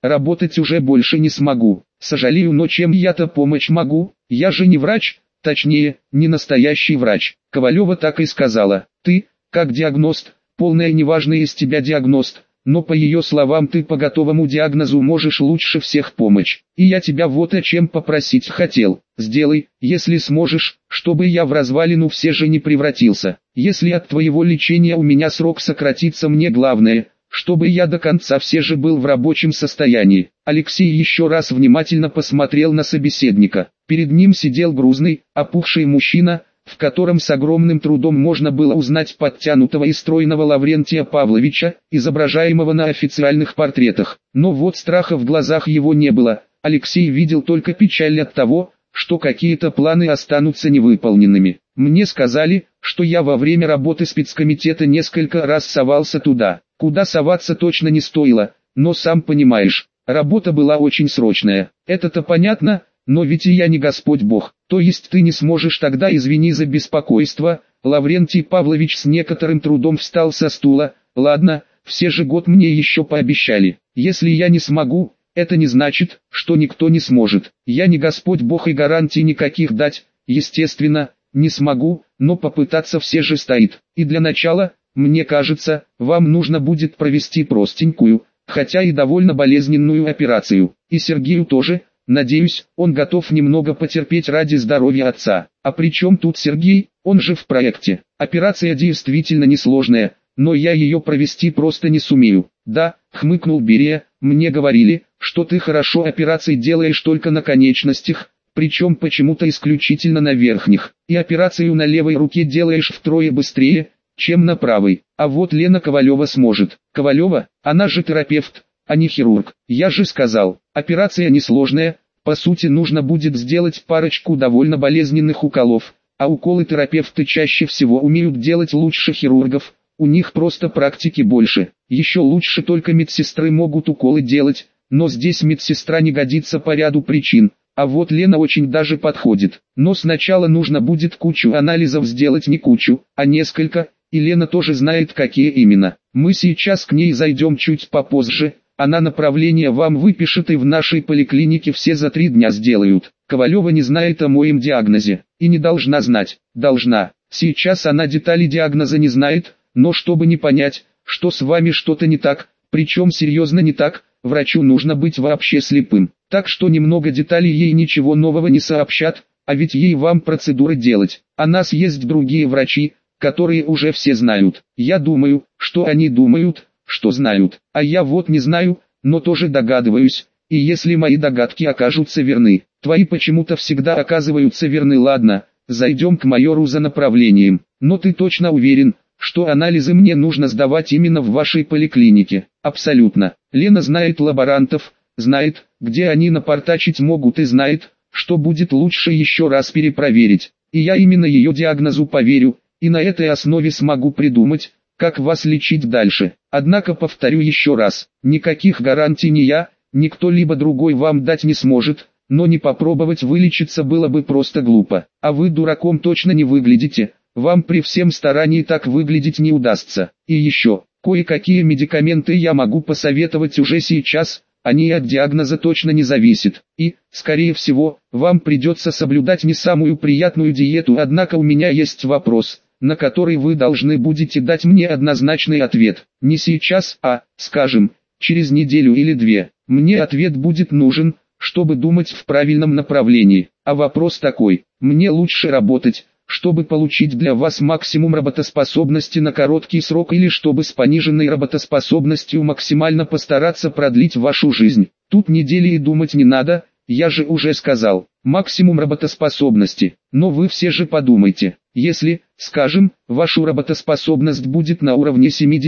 работать уже больше не смогу. Сожалею, но чем я-то помочь могу? Я же не врач, точнее, не настоящий врач. Ковалева так и сказала. Ты, как диагност, полная неважная из тебя диагност, но по ее словам ты по готовому диагнозу можешь лучше всех помочь. И я тебя вот о чем попросить хотел. Сделай, если сможешь, чтобы я в развалину все же не превратился. Если от твоего лечения у меня срок сократится, мне главное, чтобы я до конца все же был в рабочем состоянии. Алексей еще раз внимательно посмотрел на собеседника. Перед ним сидел грузный, опухший мужчина, в котором с огромным трудом можно было узнать подтянутого и стройного Лаврентия Павловича, изображаемого на официальных портретах. Но вот страха в глазах его не было. Алексей видел только печаль от того, что какие-то планы останутся невыполненными. Мне сказали, что я во время работы спецкомитета несколько раз совался туда. Куда соваться точно не стоило, но сам понимаешь, работа была очень срочная. Это-то понятно, но ведь и я не Господь Бог. То есть ты не сможешь, тогда извини за беспокойство. Лаврентий Павлович с некоторым трудом встал со стула. Ладно, все же год мне еще пообещали. Если я не смогу, это не значит, что никто не сможет. Я не Господь Бог и гарантий никаких дать, естественно, не смогу, но попытаться все же стоит. И для начала, мне кажется, вам нужно будет провести простенькую, хотя и довольно болезненную операцию. И Сергею тоже, надеюсь, он готов немного потерпеть ради здоровья отца. А при чем тут Сергей? Он же в проекте. Операция действительно несложная, но я ее провести просто не сумею. Да, хмыкнул Берия, мне говорили, что ты хорошо операции делаешь только на конечностях, причем почему-то исключительно на верхних. И операцию на левой руке делаешь втрое быстрее, чем на правой. А вот Лена Ковалева сможет. Ковалева, она же терапевт, а не хирург. Я же сказал, операция несложная, по сути нужно будет сделать парочку довольно болезненных уколов, а уколы терапевты чаще всего умеют делать лучше хирургов, у них просто практики больше. Еще лучше только медсестры могут уколы делать, но здесь медсестра не годится по ряду причин, а вот Лена очень даже подходит. Но сначала нужно будет кучу анализов сделать, не кучу, а несколько, и Лена тоже знает, какие именно. Мы сейчас к ней зайдем чуть попозже, она направление вам выпишет, и в нашей поликлинике все за 3 дня сделают. Ковалева не знает о моем диагнозе, и не должна знать. Должна. Сейчас она детали диагноза не знает, но чтобы не понять, что с вами что-то не так, причем серьезно не так, врачу нужно быть вообще слепым. Так что немного деталей ей ничего нового не сообщат, а ведь ей вам процедуры делать. А нас есть другие врачи, которые уже все знают. Я думаю, что они думают, что знают. А я вот не знаю, но тоже догадываюсь. И если мои догадки окажутся верны, твои почему-то всегда оказываются верны. Ладно, зайдем к майору за направлением. Но ты точно уверен, что анализы мне нужно сдавать именно в вашей поликлинике? Абсолютно. Лена знает лаборантов, знает, где они напортачить могут, и знает, что будет лучше еще раз перепроверить. И я именно ее диагнозу поверю, и на этой основе смогу придумать, как вас лечить дальше. Однако повторю еще раз, никаких гарантий ни я, ни кто-либо другой вам дать не сможет, но не попробовать вылечиться было бы просто глупо. А вы дураком точно не выглядите, вам при всем старании так выглядеть не удастся. И еще, кое-какие медикаменты я могу посоветовать уже сейчас, они от диагноза точно не зависят. И, скорее всего, вам придется соблюдать не самую приятную диету. Однако у меня есть вопрос, на который вы должны будете дать мне однозначный ответ. Не сейчас, а, скажем, через неделю или 2. Мне ответ будет нужен, чтобы думать в правильном направлении. А вопрос такой: мне лучше работать, чтобы получить для вас максимум работоспособности на короткий срок, или чтобы с пониженной работоспособностью максимально постараться продлить вашу жизнь? Тут недели и думать не надо, я же уже сказал, максимум работоспособности. Но вы все же подумайте, если, скажем, ваша работоспособность будет на уровне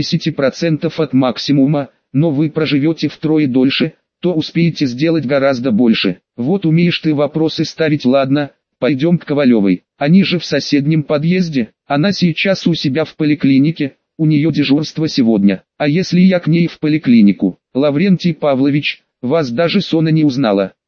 70% от максимума, но вы проживете втрое дольше, то успеете сделать гораздо больше. Вот умеешь ты вопросы ставить, ладно. Пойдем к Ковалевой, они же в соседнем подъезде, она сейчас у себя в поликлинике, у нее дежурство сегодня. А если я к ней в поликлинику? Лаврентий Павлович, вас даже Сона не узнала.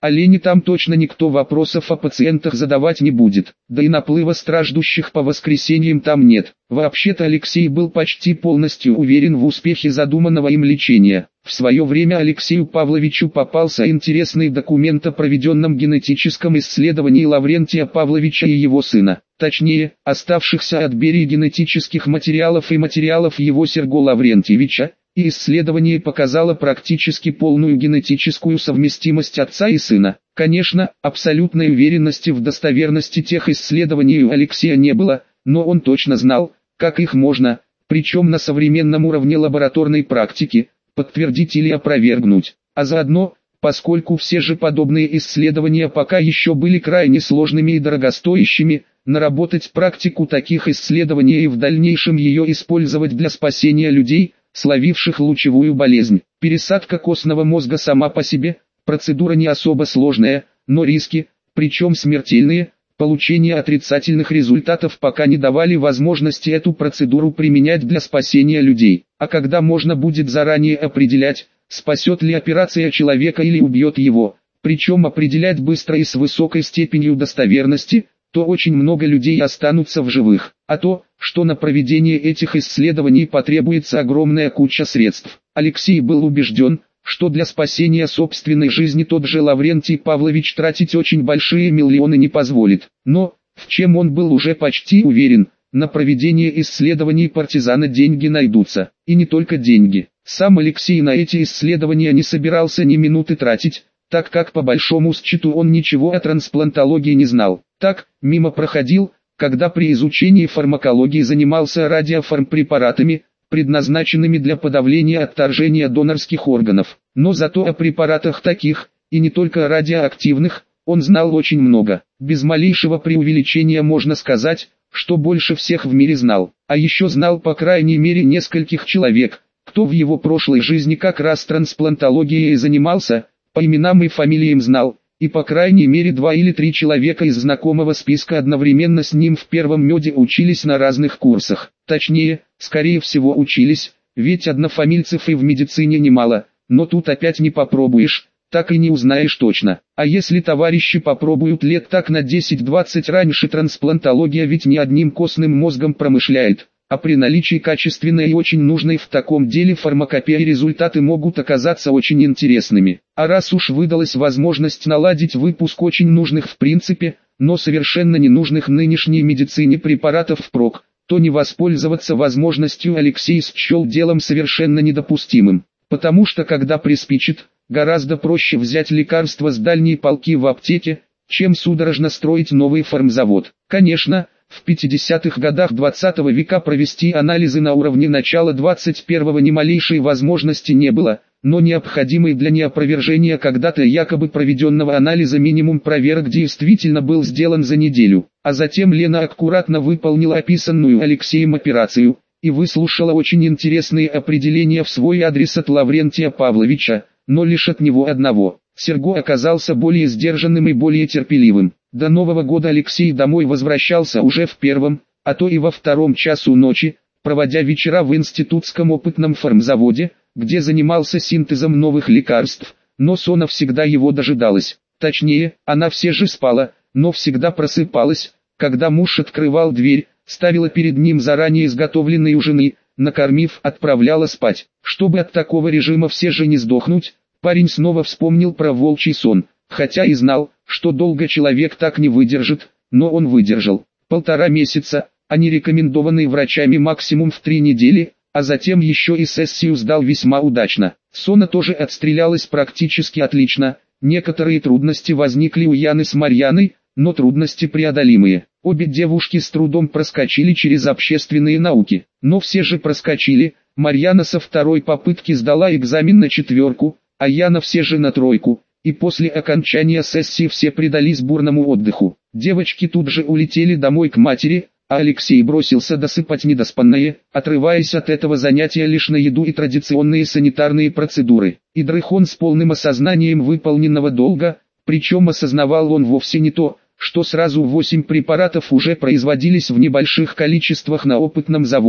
Олени там точно никто вопросов о пациентах задавать не будет, да и наплыва страждущих по воскресеньям там нет. Вообще-то Алексей был почти полностью уверен в успехе задуманного им лечения. В свое время Алексею Павловичу попался интересный документ о проведенном генетическом исследовании Лаврентия Павловича и его сына, точнее, оставшихся от Берии генетических материалов и материалов его Серго Лаврентьевича, и исследование показало практически полную генетическую совместимость отца и сына. Конечно, абсолютной уверенности в достоверности тех исследований у Алексея не было, но он точно знал, как их можно, причем на современном уровне лабораторной практики, подтвердить или опровергнуть. А заодно, поскольку все же подобные исследования пока еще были крайне сложными и дорогостоящими, наработать практику таких исследований и в дальнейшем ее использовать для спасения людей, словивших лучевую болезнь. Пересадка костного мозга сама по себе, процедура не особо сложная, но риски, причем смертельные, получение отрицательных результатов пока не давали возможности эту процедуру применять для спасения людей. А когда можно будет заранее определять, спасет ли операция человека или убьет его, причем определять быстро и с высокой степенью достоверности, то очень много людей останутся в живых. А то, что на проведение этих исследований потребуется огромная куча средств. Алексей был убежден, что для спасения собственной жизни тот же Лаврентий Павлович тратить очень большие миллионы не позволит. Но, в чем он был уже почти уверен, на проведение исследований партизана деньги найдутся. И не только деньги. Сам Алексей на эти исследования не собирался ни минуты тратить, так как по большому счету он ничего о трансплантологии не знал. Так, мимо проходил, когда при изучении фармакологии занимался радиофармпрепаратами, предназначенными для подавления отторжения донорских органов. Но зато о препаратах таких, и не только радиоактивных, он знал очень много. Без малейшего преувеличения можно сказать, что больше всех в мире знал. А еще знал по крайней мере нескольких человек, кто в его прошлой жизни как раз трансплантологией и занимался, по именам и фамилиям знал, и по крайней мере 2 или 3 человека из знакомого списка одновременно с ним в первом меде учились на разных курсах. Точнее, скорее всего учились, ведь однофамильцев и в медицине немало, но тут опять не попробуешь, так и не узнаешь точно. А если товарищи попробуют лет так на 10-20 раньше, трансплантология ведь не одним костным мозгом промышляет, а при наличии качественной и очень нужной в таком деле фармакопеи результаты могут оказаться очень интересными. А раз уж выдалась возможность наладить выпуск очень нужных в принципе, но совершенно ненужных нынешней медицине препаратов впрок, то не воспользоваться возможностью Алексей счел делом совершенно недопустимым. Потому что когда приспичит, гораздо проще взять лекарство с дальней полки в аптеке, чем судорожно строить новый фармзавод. Конечно, в 50-х годах 20 века провести анализы на уровне начала 21-го ни малейшей возможности не было, но необходимый для неопровержения когда-то якобы проведенного анализа минимум проверок действительно был сделан за неделю. А затем Лена аккуратно выполнила описанную Алексеем операцию, и выслушала очень интересные определения в свой адрес от Лаврентия Павловича, но лишь от него одного. Серго оказался более сдержанным и более терпеливым. До Нового года Алексей домой возвращался уже в первом, а то и во втором часу ночи, проводя вечера в институтском опытном фармзаводе, где занимался синтезом новых лекарств, но Сона всегда его дожидалась. Точнее, она все же спала, но всегда просыпалась, когда муж открывал дверь, ставила перед ним заранее изготовленный ужин, накормив, отправляла спать. Чтобы от такого режима все же не сдохнуть, парень снова вспомнил про волчий сон, хотя и знал, что долго человек так не выдержит, но он выдержал. 1,5 месяца, а не рекомендованный врачами максимум в 3 недели, а затем еще и сессию сдал весьма удачно. Сона тоже отстрелялась практически отлично, некоторые трудности возникли у Яны с Марьяной, но трудности преодолимые. Обе девушки с трудом проскочили через общественные науки, но все же проскочили. Марьяна со второй попытки сдала экзамен на 4, а Яна все же на 3, и после окончания сессии все предались бурному отдыху. Девочки тут же улетели домой к матери, а Алексей бросился досыпать недоспанное, отрываясь от этого занятия лишь на еду и традиционные санитарные процедуры. И дрых он с полным осознанием выполненного долга, причем осознавал он вовсе не то, что сразу 8 препаратов уже производились в небольших количествах на опытном заводе,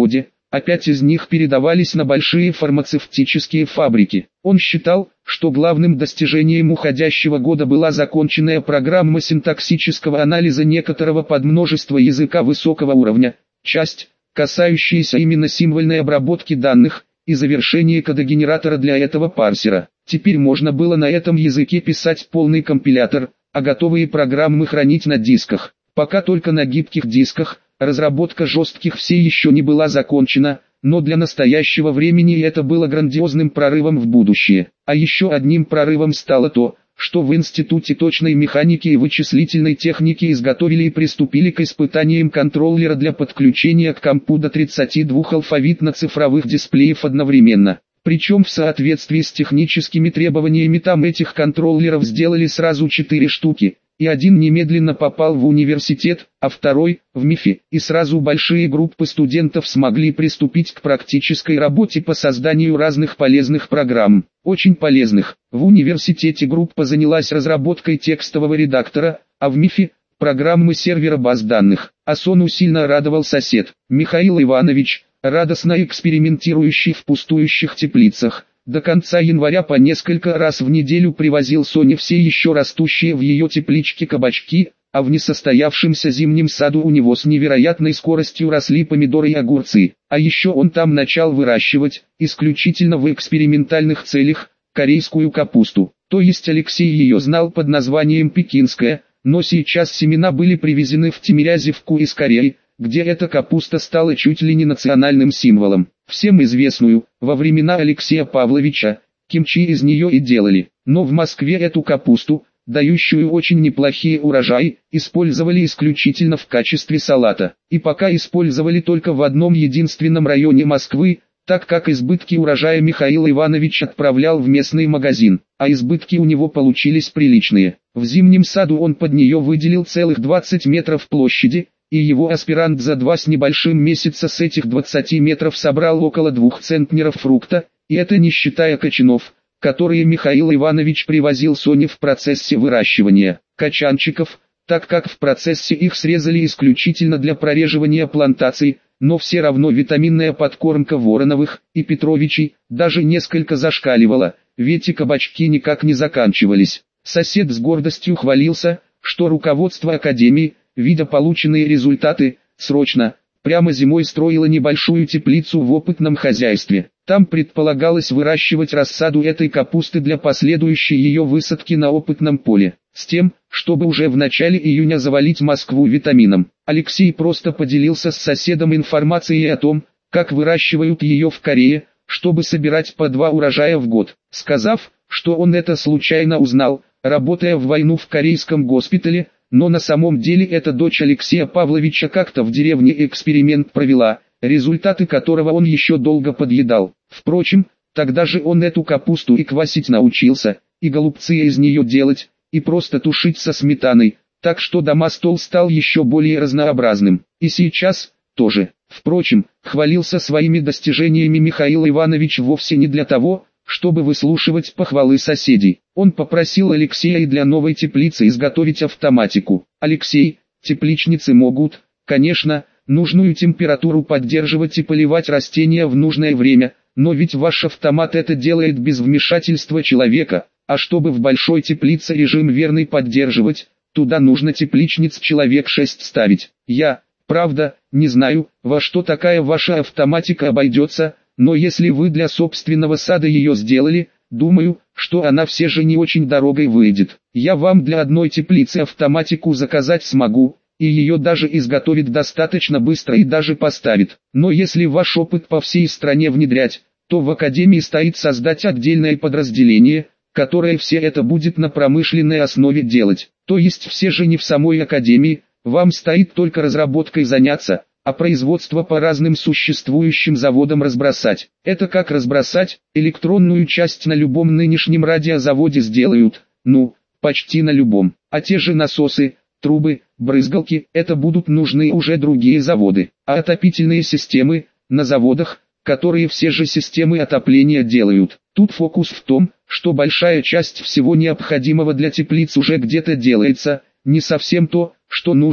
а 5 из них передавались на большие фармацевтические фабрики. Он считал, что главным достижением уходящего года была законченная программа синтаксического анализа некоторого подмножества языка высокого уровня, часть, касающаяся именно символьной обработки данных, и завершение кодогенератора для этого парсера. Теперь можно было на этом языке писать полный компилятор, а готовые программы хранить на дисках. Пока только на гибких дисках, разработка жестких все еще не была закончена, но для настоящего времени это было грандиозным прорывом в будущее. А еще одним прорывом стало то, что в Институте точной механики и вычислительной техники изготовили и приступили к испытаниям контроллера для подключения к компу до 32 алфавитно-цифровых дисплеев одновременно. Причем в соответствии с техническими требованиями там этих контроллеров сделали сразу 4 штуки, и один немедленно попал в университет, а второй – в МИФИ, и сразу большие группы студентов смогли приступить к практической работе по созданию разных полезных программ. Очень полезных. В университете группа занялась разработкой текстового редактора, а в МИФИ – программы сервера баз данных. А Сону сильно радовал сосед, Михаил Иванович, радостно экспериментирующий в пустующих теплицах. До конца января по несколько раз в неделю привозил Соне все еще растущие в ее тепличке кабачки, а в несостоявшемся зимнем саду у него с невероятной скоростью росли помидоры и огурцы. А еще он там начал выращивать, исключительно в экспериментальных целях, корейскую капусту. То есть Алексей ее знал под названием пекинская, но сейчас семена были привезены в Тимирязевку из Кореи, где эта капуста стала чуть ли не национальным символом. Всем известную, во времена Алексея Павловича, кимчи из нее и делали. Но в Москве эту капусту, дающую очень неплохие урожаи, использовали исключительно в качестве салата. И пока использовали только в одном единственном районе Москвы, так как избытки урожая Михаил Иванович отправлял в местный магазин, а избытки у него получились приличные. В зимнем саду он под нее выделил целых 20 метров площади, и его аспирант за 2 с небольшим месяца с этих 20 метров собрал около 2 центнеров фрукта, и это не считая качанов, которые Михаил Иванович привозил Соне в процессе выращивания качанчиков, так как в процессе их срезали исключительно для прореживания плантаций, но все равно витаминная подкормка Вороновых и Петровичей даже несколько зашкаливала, ведь и кабачки никак не заканчивались. Сосед с гордостью хвалился, что руководство академии, видя полученные результаты, срочно, прямо зимой строило небольшую теплицу в опытном хозяйстве. Там предполагалось выращивать рассаду этой капусты для последующей ее высадки на опытном поле, с тем, чтобы уже в начале июня завалить Москву витамином. Алексей просто поделился с соседом информацией о том, как выращивают ее в Корее, чтобы собирать по 2 урожая в год, сказав, что он это случайно узнал, работая в войну в корейском госпитале, но на самом деле эта дочь Алексея Павловича как-то в деревне эксперимент провела, результаты которого он еще долго подъедал. Впрочем, тогда же он эту капусту и квасить научился, и голубцы из нее делать, и просто тушить со сметаной, так что дома-стол стал еще более разнообразным. И сейчас, тоже. Впрочем, хвалился своими достижениями Михаил Иванович вовсе не для того, чтобы выслушивать похвалы соседей. Он попросил Алексея и для новой теплицы изготовить автоматику. Алексей, тепличницы могут, конечно, нужную температуру поддерживать и поливать растения в нужное время, но ведь ваш автомат это делает без вмешательства человека, а чтобы в большой теплице режим верный поддерживать, туда нужно тепличниц человек 6 ставить. Я, правда, не знаю, во что такая ваша автоматика обойдется, но если вы для собственного сада ее сделали, думаю, что она все же не очень дорогой выйдет. Я вам для одной теплицы автоматику заказать смогу, и ее даже изготовит достаточно быстро и даже поставит. Но если ваш опыт по всей стране внедрять, то в академии стоит создать отдельное подразделение, которое все это будет на промышленной основе делать. То есть все же не в самой академии, вам стоит только разработкой заняться, а производство по разным существующим заводам разбросать. Это как разбросать, электронную часть на любом нынешнем радиозаводе сделают, ну, почти на любом. А те же насосы, трубы, брызгалки, это будут нужны уже другие заводы. А отопительные системы, на заводах, которые все же системы отопления делают. Тут фокус в том, что большая часть всего необходимого для теплиц уже где-то делается, не совсем то, что нужно,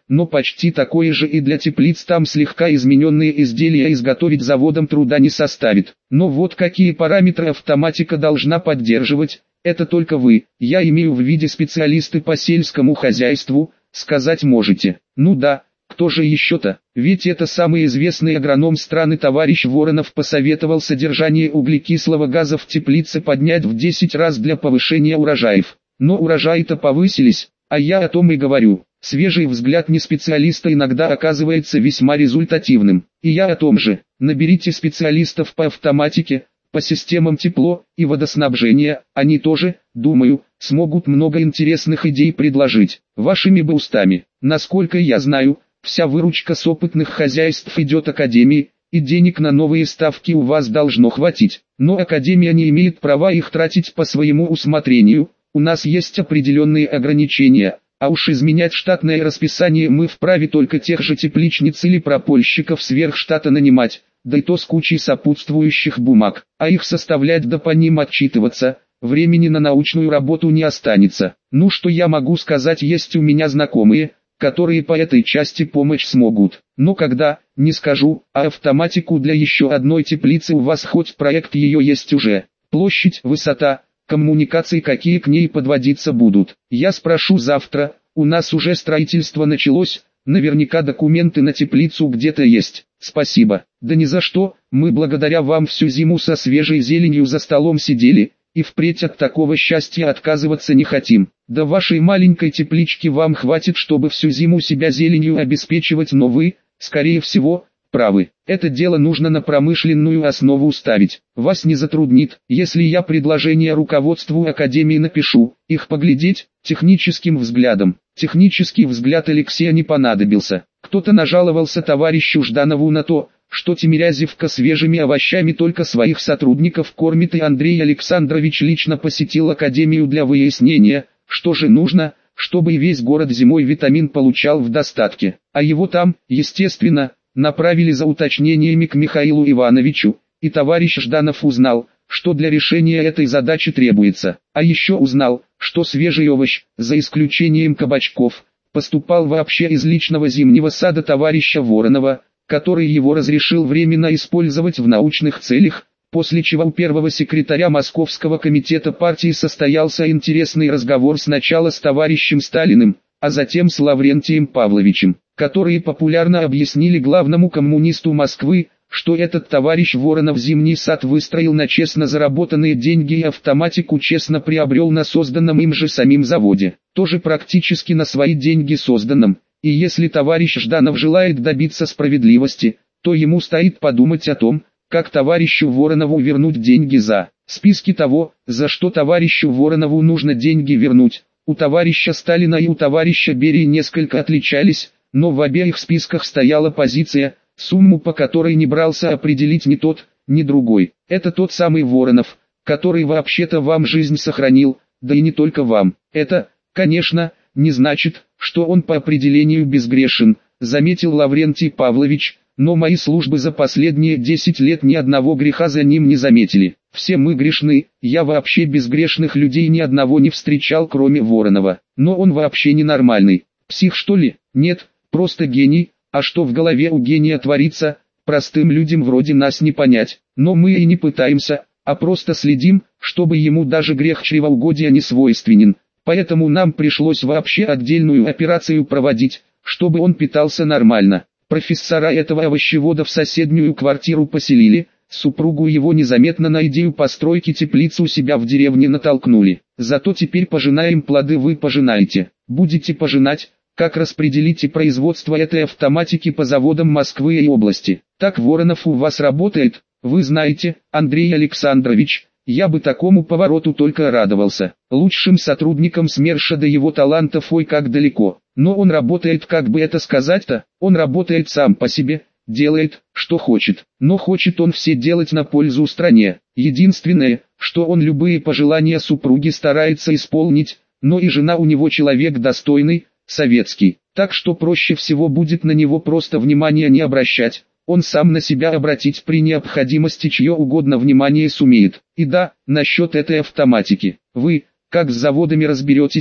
но почти такое же и для теплиц. Там слегка измененные изделия изготовить заводом труда не составит. Но вот какие параметры автоматика должна поддерживать, это только вы, я имею в виду специалисты по сельскому хозяйству, сказать можете. Ну да. Кто же еще-то? Ведь это самый известный агроном страны товарищ Воронов посоветовал содержание углекислого газа в теплице поднять в 10 раз для повышения урожаев. Но урожаи-то повысились, а я о том и говорю. Свежий взгляд не специалиста иногда оказывается весьма результативным. И я о том же. Наберите специалистов по автоматике, по системам тепло и водоснабжения, они тоже, думаю, смогут много интересных идей предложить. Вашими бы устами. Насколько я знаю, вся выручка с опытных хозяйств идет академии, и денег на новые ставки у вас должно хватить. Но академия не имеет права их тратить по своему усмотрению, у нас есть определенные ограничения, а уж изменять штатное расписание мы вправе только тех же тепличниц или пропольщиков сверх штата нанимать, да и то с кучей сопутствующих бумаг, а их составлять да по ним отчитываться, времени на научную работу не останется. Ну что я могу сказать, есть у меня знакомые, которые по этой части помочь смогут. Но когда, не скажу, а автоматику для еще одной теплицы у вас хоть проект ее есть уже. Площадь, высота, коммуникации какие к ней подводиться будут. Я спрошу завтра, у нас уже строительство началось, наверняка документы на теплицу где-то есть. Спасибо. Да ни за что, мы благодаря вам всю зиму со свежей зеленью за столом сидели, и впредь от такого счастья отказываться не хотим. Да вашей маленькой теплички вам хватит, чтобы всю зиму себя зеленью обеспечивать, но вы, скорее всего, правы. Это дело нужно на промышленную основу ставить. Вас не затруднит, если я предложение руководству Академии напишу, их поглядеть, техническим взглядом. Технический взгляд Алексея не понадобился. Кто-то нажаловался товарищу Жданову на то, что Тимирязевка свежими овощами только своих сотрудников кормит, и Андрей Александрович лично посетил Академию для выяснения, что же нужно, чтобы весь город зимой витамин получал в достатке. А его там, естественно, направили за уточнениями к Михаилу Ивановичу, и товарищ Жданов узнал, что для решения этой задачи требуется. А еще узнал, что свежий овощ, за исключением кабачков, поступал вообще из личного зимнего сада товарища Воронова, который его разрешил временно использовать в научных целях, после чего у первого секретаря Московского комитета партии состоялся интересный разговор сначала с товарищем Сталиным, а затем с Лаврентием Павловичем, которые популярно объяснили главному коммунисту Москвы, что этот товарищ Воронов зимний сад выстроил на честно заработанные деньги и автоматику честно приобрел на созданном им же самим заводе, тоже практически на свои деньги созданном. И если товарищ Жданов желает добиться справедливости, то ему стоит подумать о том, как товарищу Воронову вернуть деньги за списки того, за что товарищу Воронову нужно деньги вернуть. У товарища Сталина и у товарища Берии несколько отличались, но в обеих списках стояла позиция, сумму по которой не брался определить ни тот, ни другой. Это тот самый Воронов, который вообще-то вам жизнь сохранил, да и не только вам. Это, конечно, не значит, что он по определению безгрешен, заметил Лаврентий Павлович, но мои службы за последние 10 лет ни одного греха за ним не заметили. Все мы грешны, я вообще безгрешных людей ни одного не встречал, кроме Воронова. Но он вообще ненормальный. Псих что ли? Нет, просто гений. А что в голове у гения творится, простым людям вроде нас не понять. Но мы и не пытаемся, а просто следим, чтобы ему даже грех чревоугодия не свойственен. Поэтому нам пришлось вообще отдельную операцию проводить, чтобы он питался нормально. Профессора этого овощевода в соседнюю квартиру поселили, супругу его незаметно на идею постройки теплицы у себя в деревне натолкнули. Зато теперь пожинаем плоды, вы пожинаете. Будете пожинать, как распределите производство этой автоматики по заводам Москвы и области. Так Воронов у вас работает, вы знаете, Андрей Александрович. Я бы такому повороту только радовался. Лучшим сотрудником СМЕРШа до его талантов ой как далеко. Но он работает, как бы это сказать-то, он работает сам по себе, делает, что хочет. Но хочет он все делать на пользу стране. Единственное, что он любые пожелания супруги старается исполнить, но и жена у него человек достойный, советский. Так что проще всего будет на него просто внимания не обращать. Он сам на себя обратить при необходимости чье угодно внимание сумеет. И да, насчет этой автоматики. Вы, как с заводами разберетесь,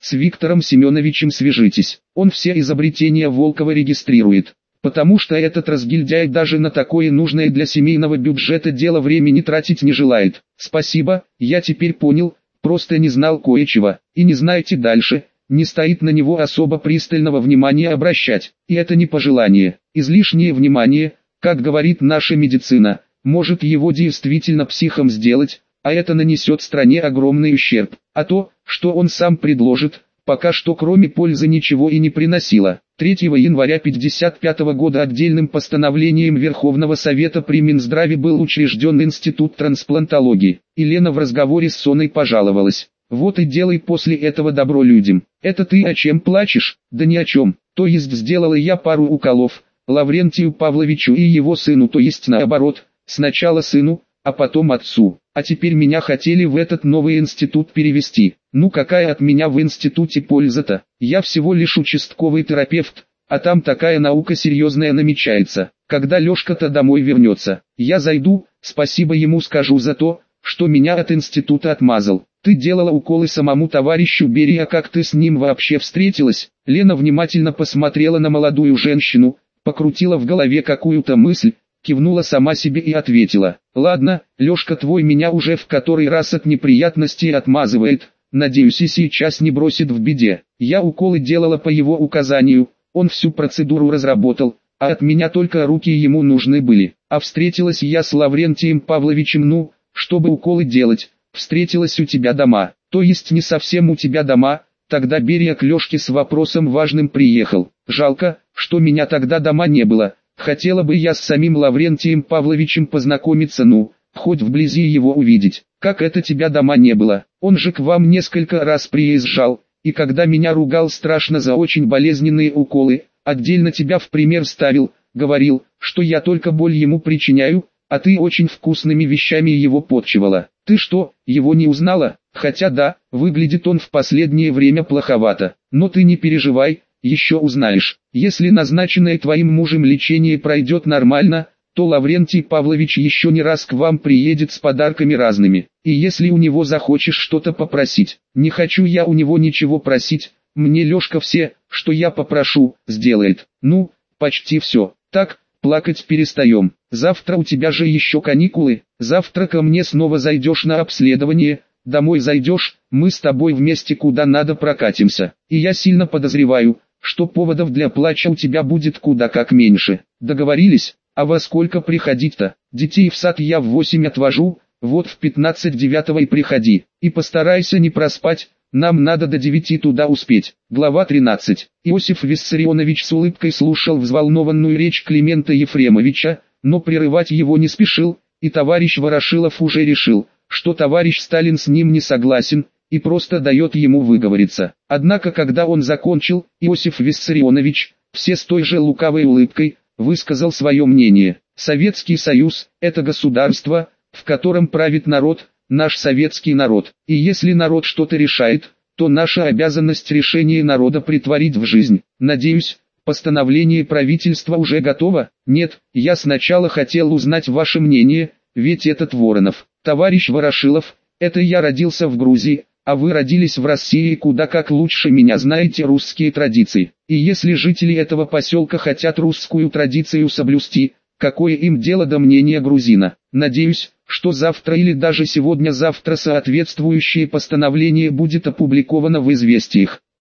С Виктором Семеновичем свяжитесь, он все изобретения Волкова регистрирует. Потому что этот разгильдяй даже на такое нужное для семейного бюджета дело времени тратить не желает. Спасибо, я теперь понял, просто не знал кое-чего, и не знаете дальше, не стоит на него особо пристального внимания обращать. И это не пожелание, излишнее внимание, как говорит наша медицина, может его действительно психом сделать, а это нанесет стране огромный ущерб. А то, что он сам предложит, пока что кроме пользы ничего и не приносило. 3 января 1955 года отдельным постановлением Верховного Совета при Минздраве был учрежден Институт трансплантологии. И Лена в разговоре с Соной пожаловалась: «Вот и делай после этого добро людям». «Это ты о чем плачешь?» «Да ни о чем. То есть сделала я пару уколов Лаврентию Павловичу и его сыну, то есть наоборот, сначала сыну, а потом отцу. А теперь меня хотели в этот новый институт перевести. Ну какая от меня в институте польза-то? Я всего лишь участковый терапевт, а там такая наука серьезная намечается. Когда Лешка-то домой вернется, я зайду, спасибо ему скажу за то, что меня от института отмазал. Ты делала уколы самому товарищу Берии, а как ты с ним вообще встретилась?» Лена внимательно посмотрела на молодую женщину, покрутила в голове какую-то мысль, кивнула сама себе и ответила: «Ладно, Лешка твой меня уже в который раз от неприятностей отмазывает, надеюсь и сейчас не бросит в беде. Я уколы делала по его указанию, он всю процедуру разработал, а от меня только руки ему нужны были. А встретилась я с Лаврентием Павловичем, чтобы уколы делать, встретилась у тебя дома, то есть не совсем у тебя дома». Тогда Берия к Лешке с вопросом важным приехал. «Жалко, что меня тогда дома не было. Хотела бы я с самим Лаврентием Павловичем познакомиться, хоть вблизи его увидеть. Как это тебя дома не было? Он же к вам несколько раз приезжал, и когда меня ругал страшно за очень болезненные уколы, отдельно тебя в пример ставил, говорил, что я только боль ему причиняю, а ты очень вкусными вещами его подчивала. Ты что, его не узнала? Хотя да, выглядит он в последнее время плоховато, но ты не переживай, еще узнаешь. Если назначенное твоим мужем лечение пройдет нормально, то Лаврентий Павлович еще не раз к вам приедет с подарками разными. И если у него захочешь что-то попросить, не хочу я у него ничего просить, мне Лешка все, что я попрошу, сделает. Ну, почти все. Так, плакать перестаем. Завтра у тебя же еще каникулы, завтра ко мне снова зайдешь на обследование, домой зайдешь, мы с тобой вместе куда надо прокатимся. И я сильно подозреваю, что поводов для плача у тебя будет куда как меньше. Договорились? А во сколько приходить-то? Детей в сад я в 8 отвожу, вот в 15:09 и приходи. И постарайся не проспать, нам надо до 9 туда успеть. Глава 13. Иосиф Виссарионович с улыбкой слушал взволнованную речь Климента Ефремовича, но прерывать его не спешил, и товарищ Ворошилов уже решил, что товарищ Сталин с ним не согласен, и просто дает ему выговориться. Однако когда он закончил, Иосиф Виссарионович, все с той же лукавой улыбкой, высказал свое мнение. Советский Союз – это государство, в котором правит народ, наш советский народ. И если народ что-то решает, то наша обязанность решение народа претворить в жизнь. Надеюсь, постановление правительства уже готово? Нет, я сначала хотел узнать ваше мнение, ведь этот Воронов, товарищ Ворошилов, это я родился в Грузии, а вы родились в России, куда как лучше меня знаете русские традиции. И если жители этого поселка хотят русскую традицию соблюсти, какое им дело до мнения грузина? Надеюсь, что завтра или даже сегодня-завтра соответствующее постановление будет опубликовано в известиях.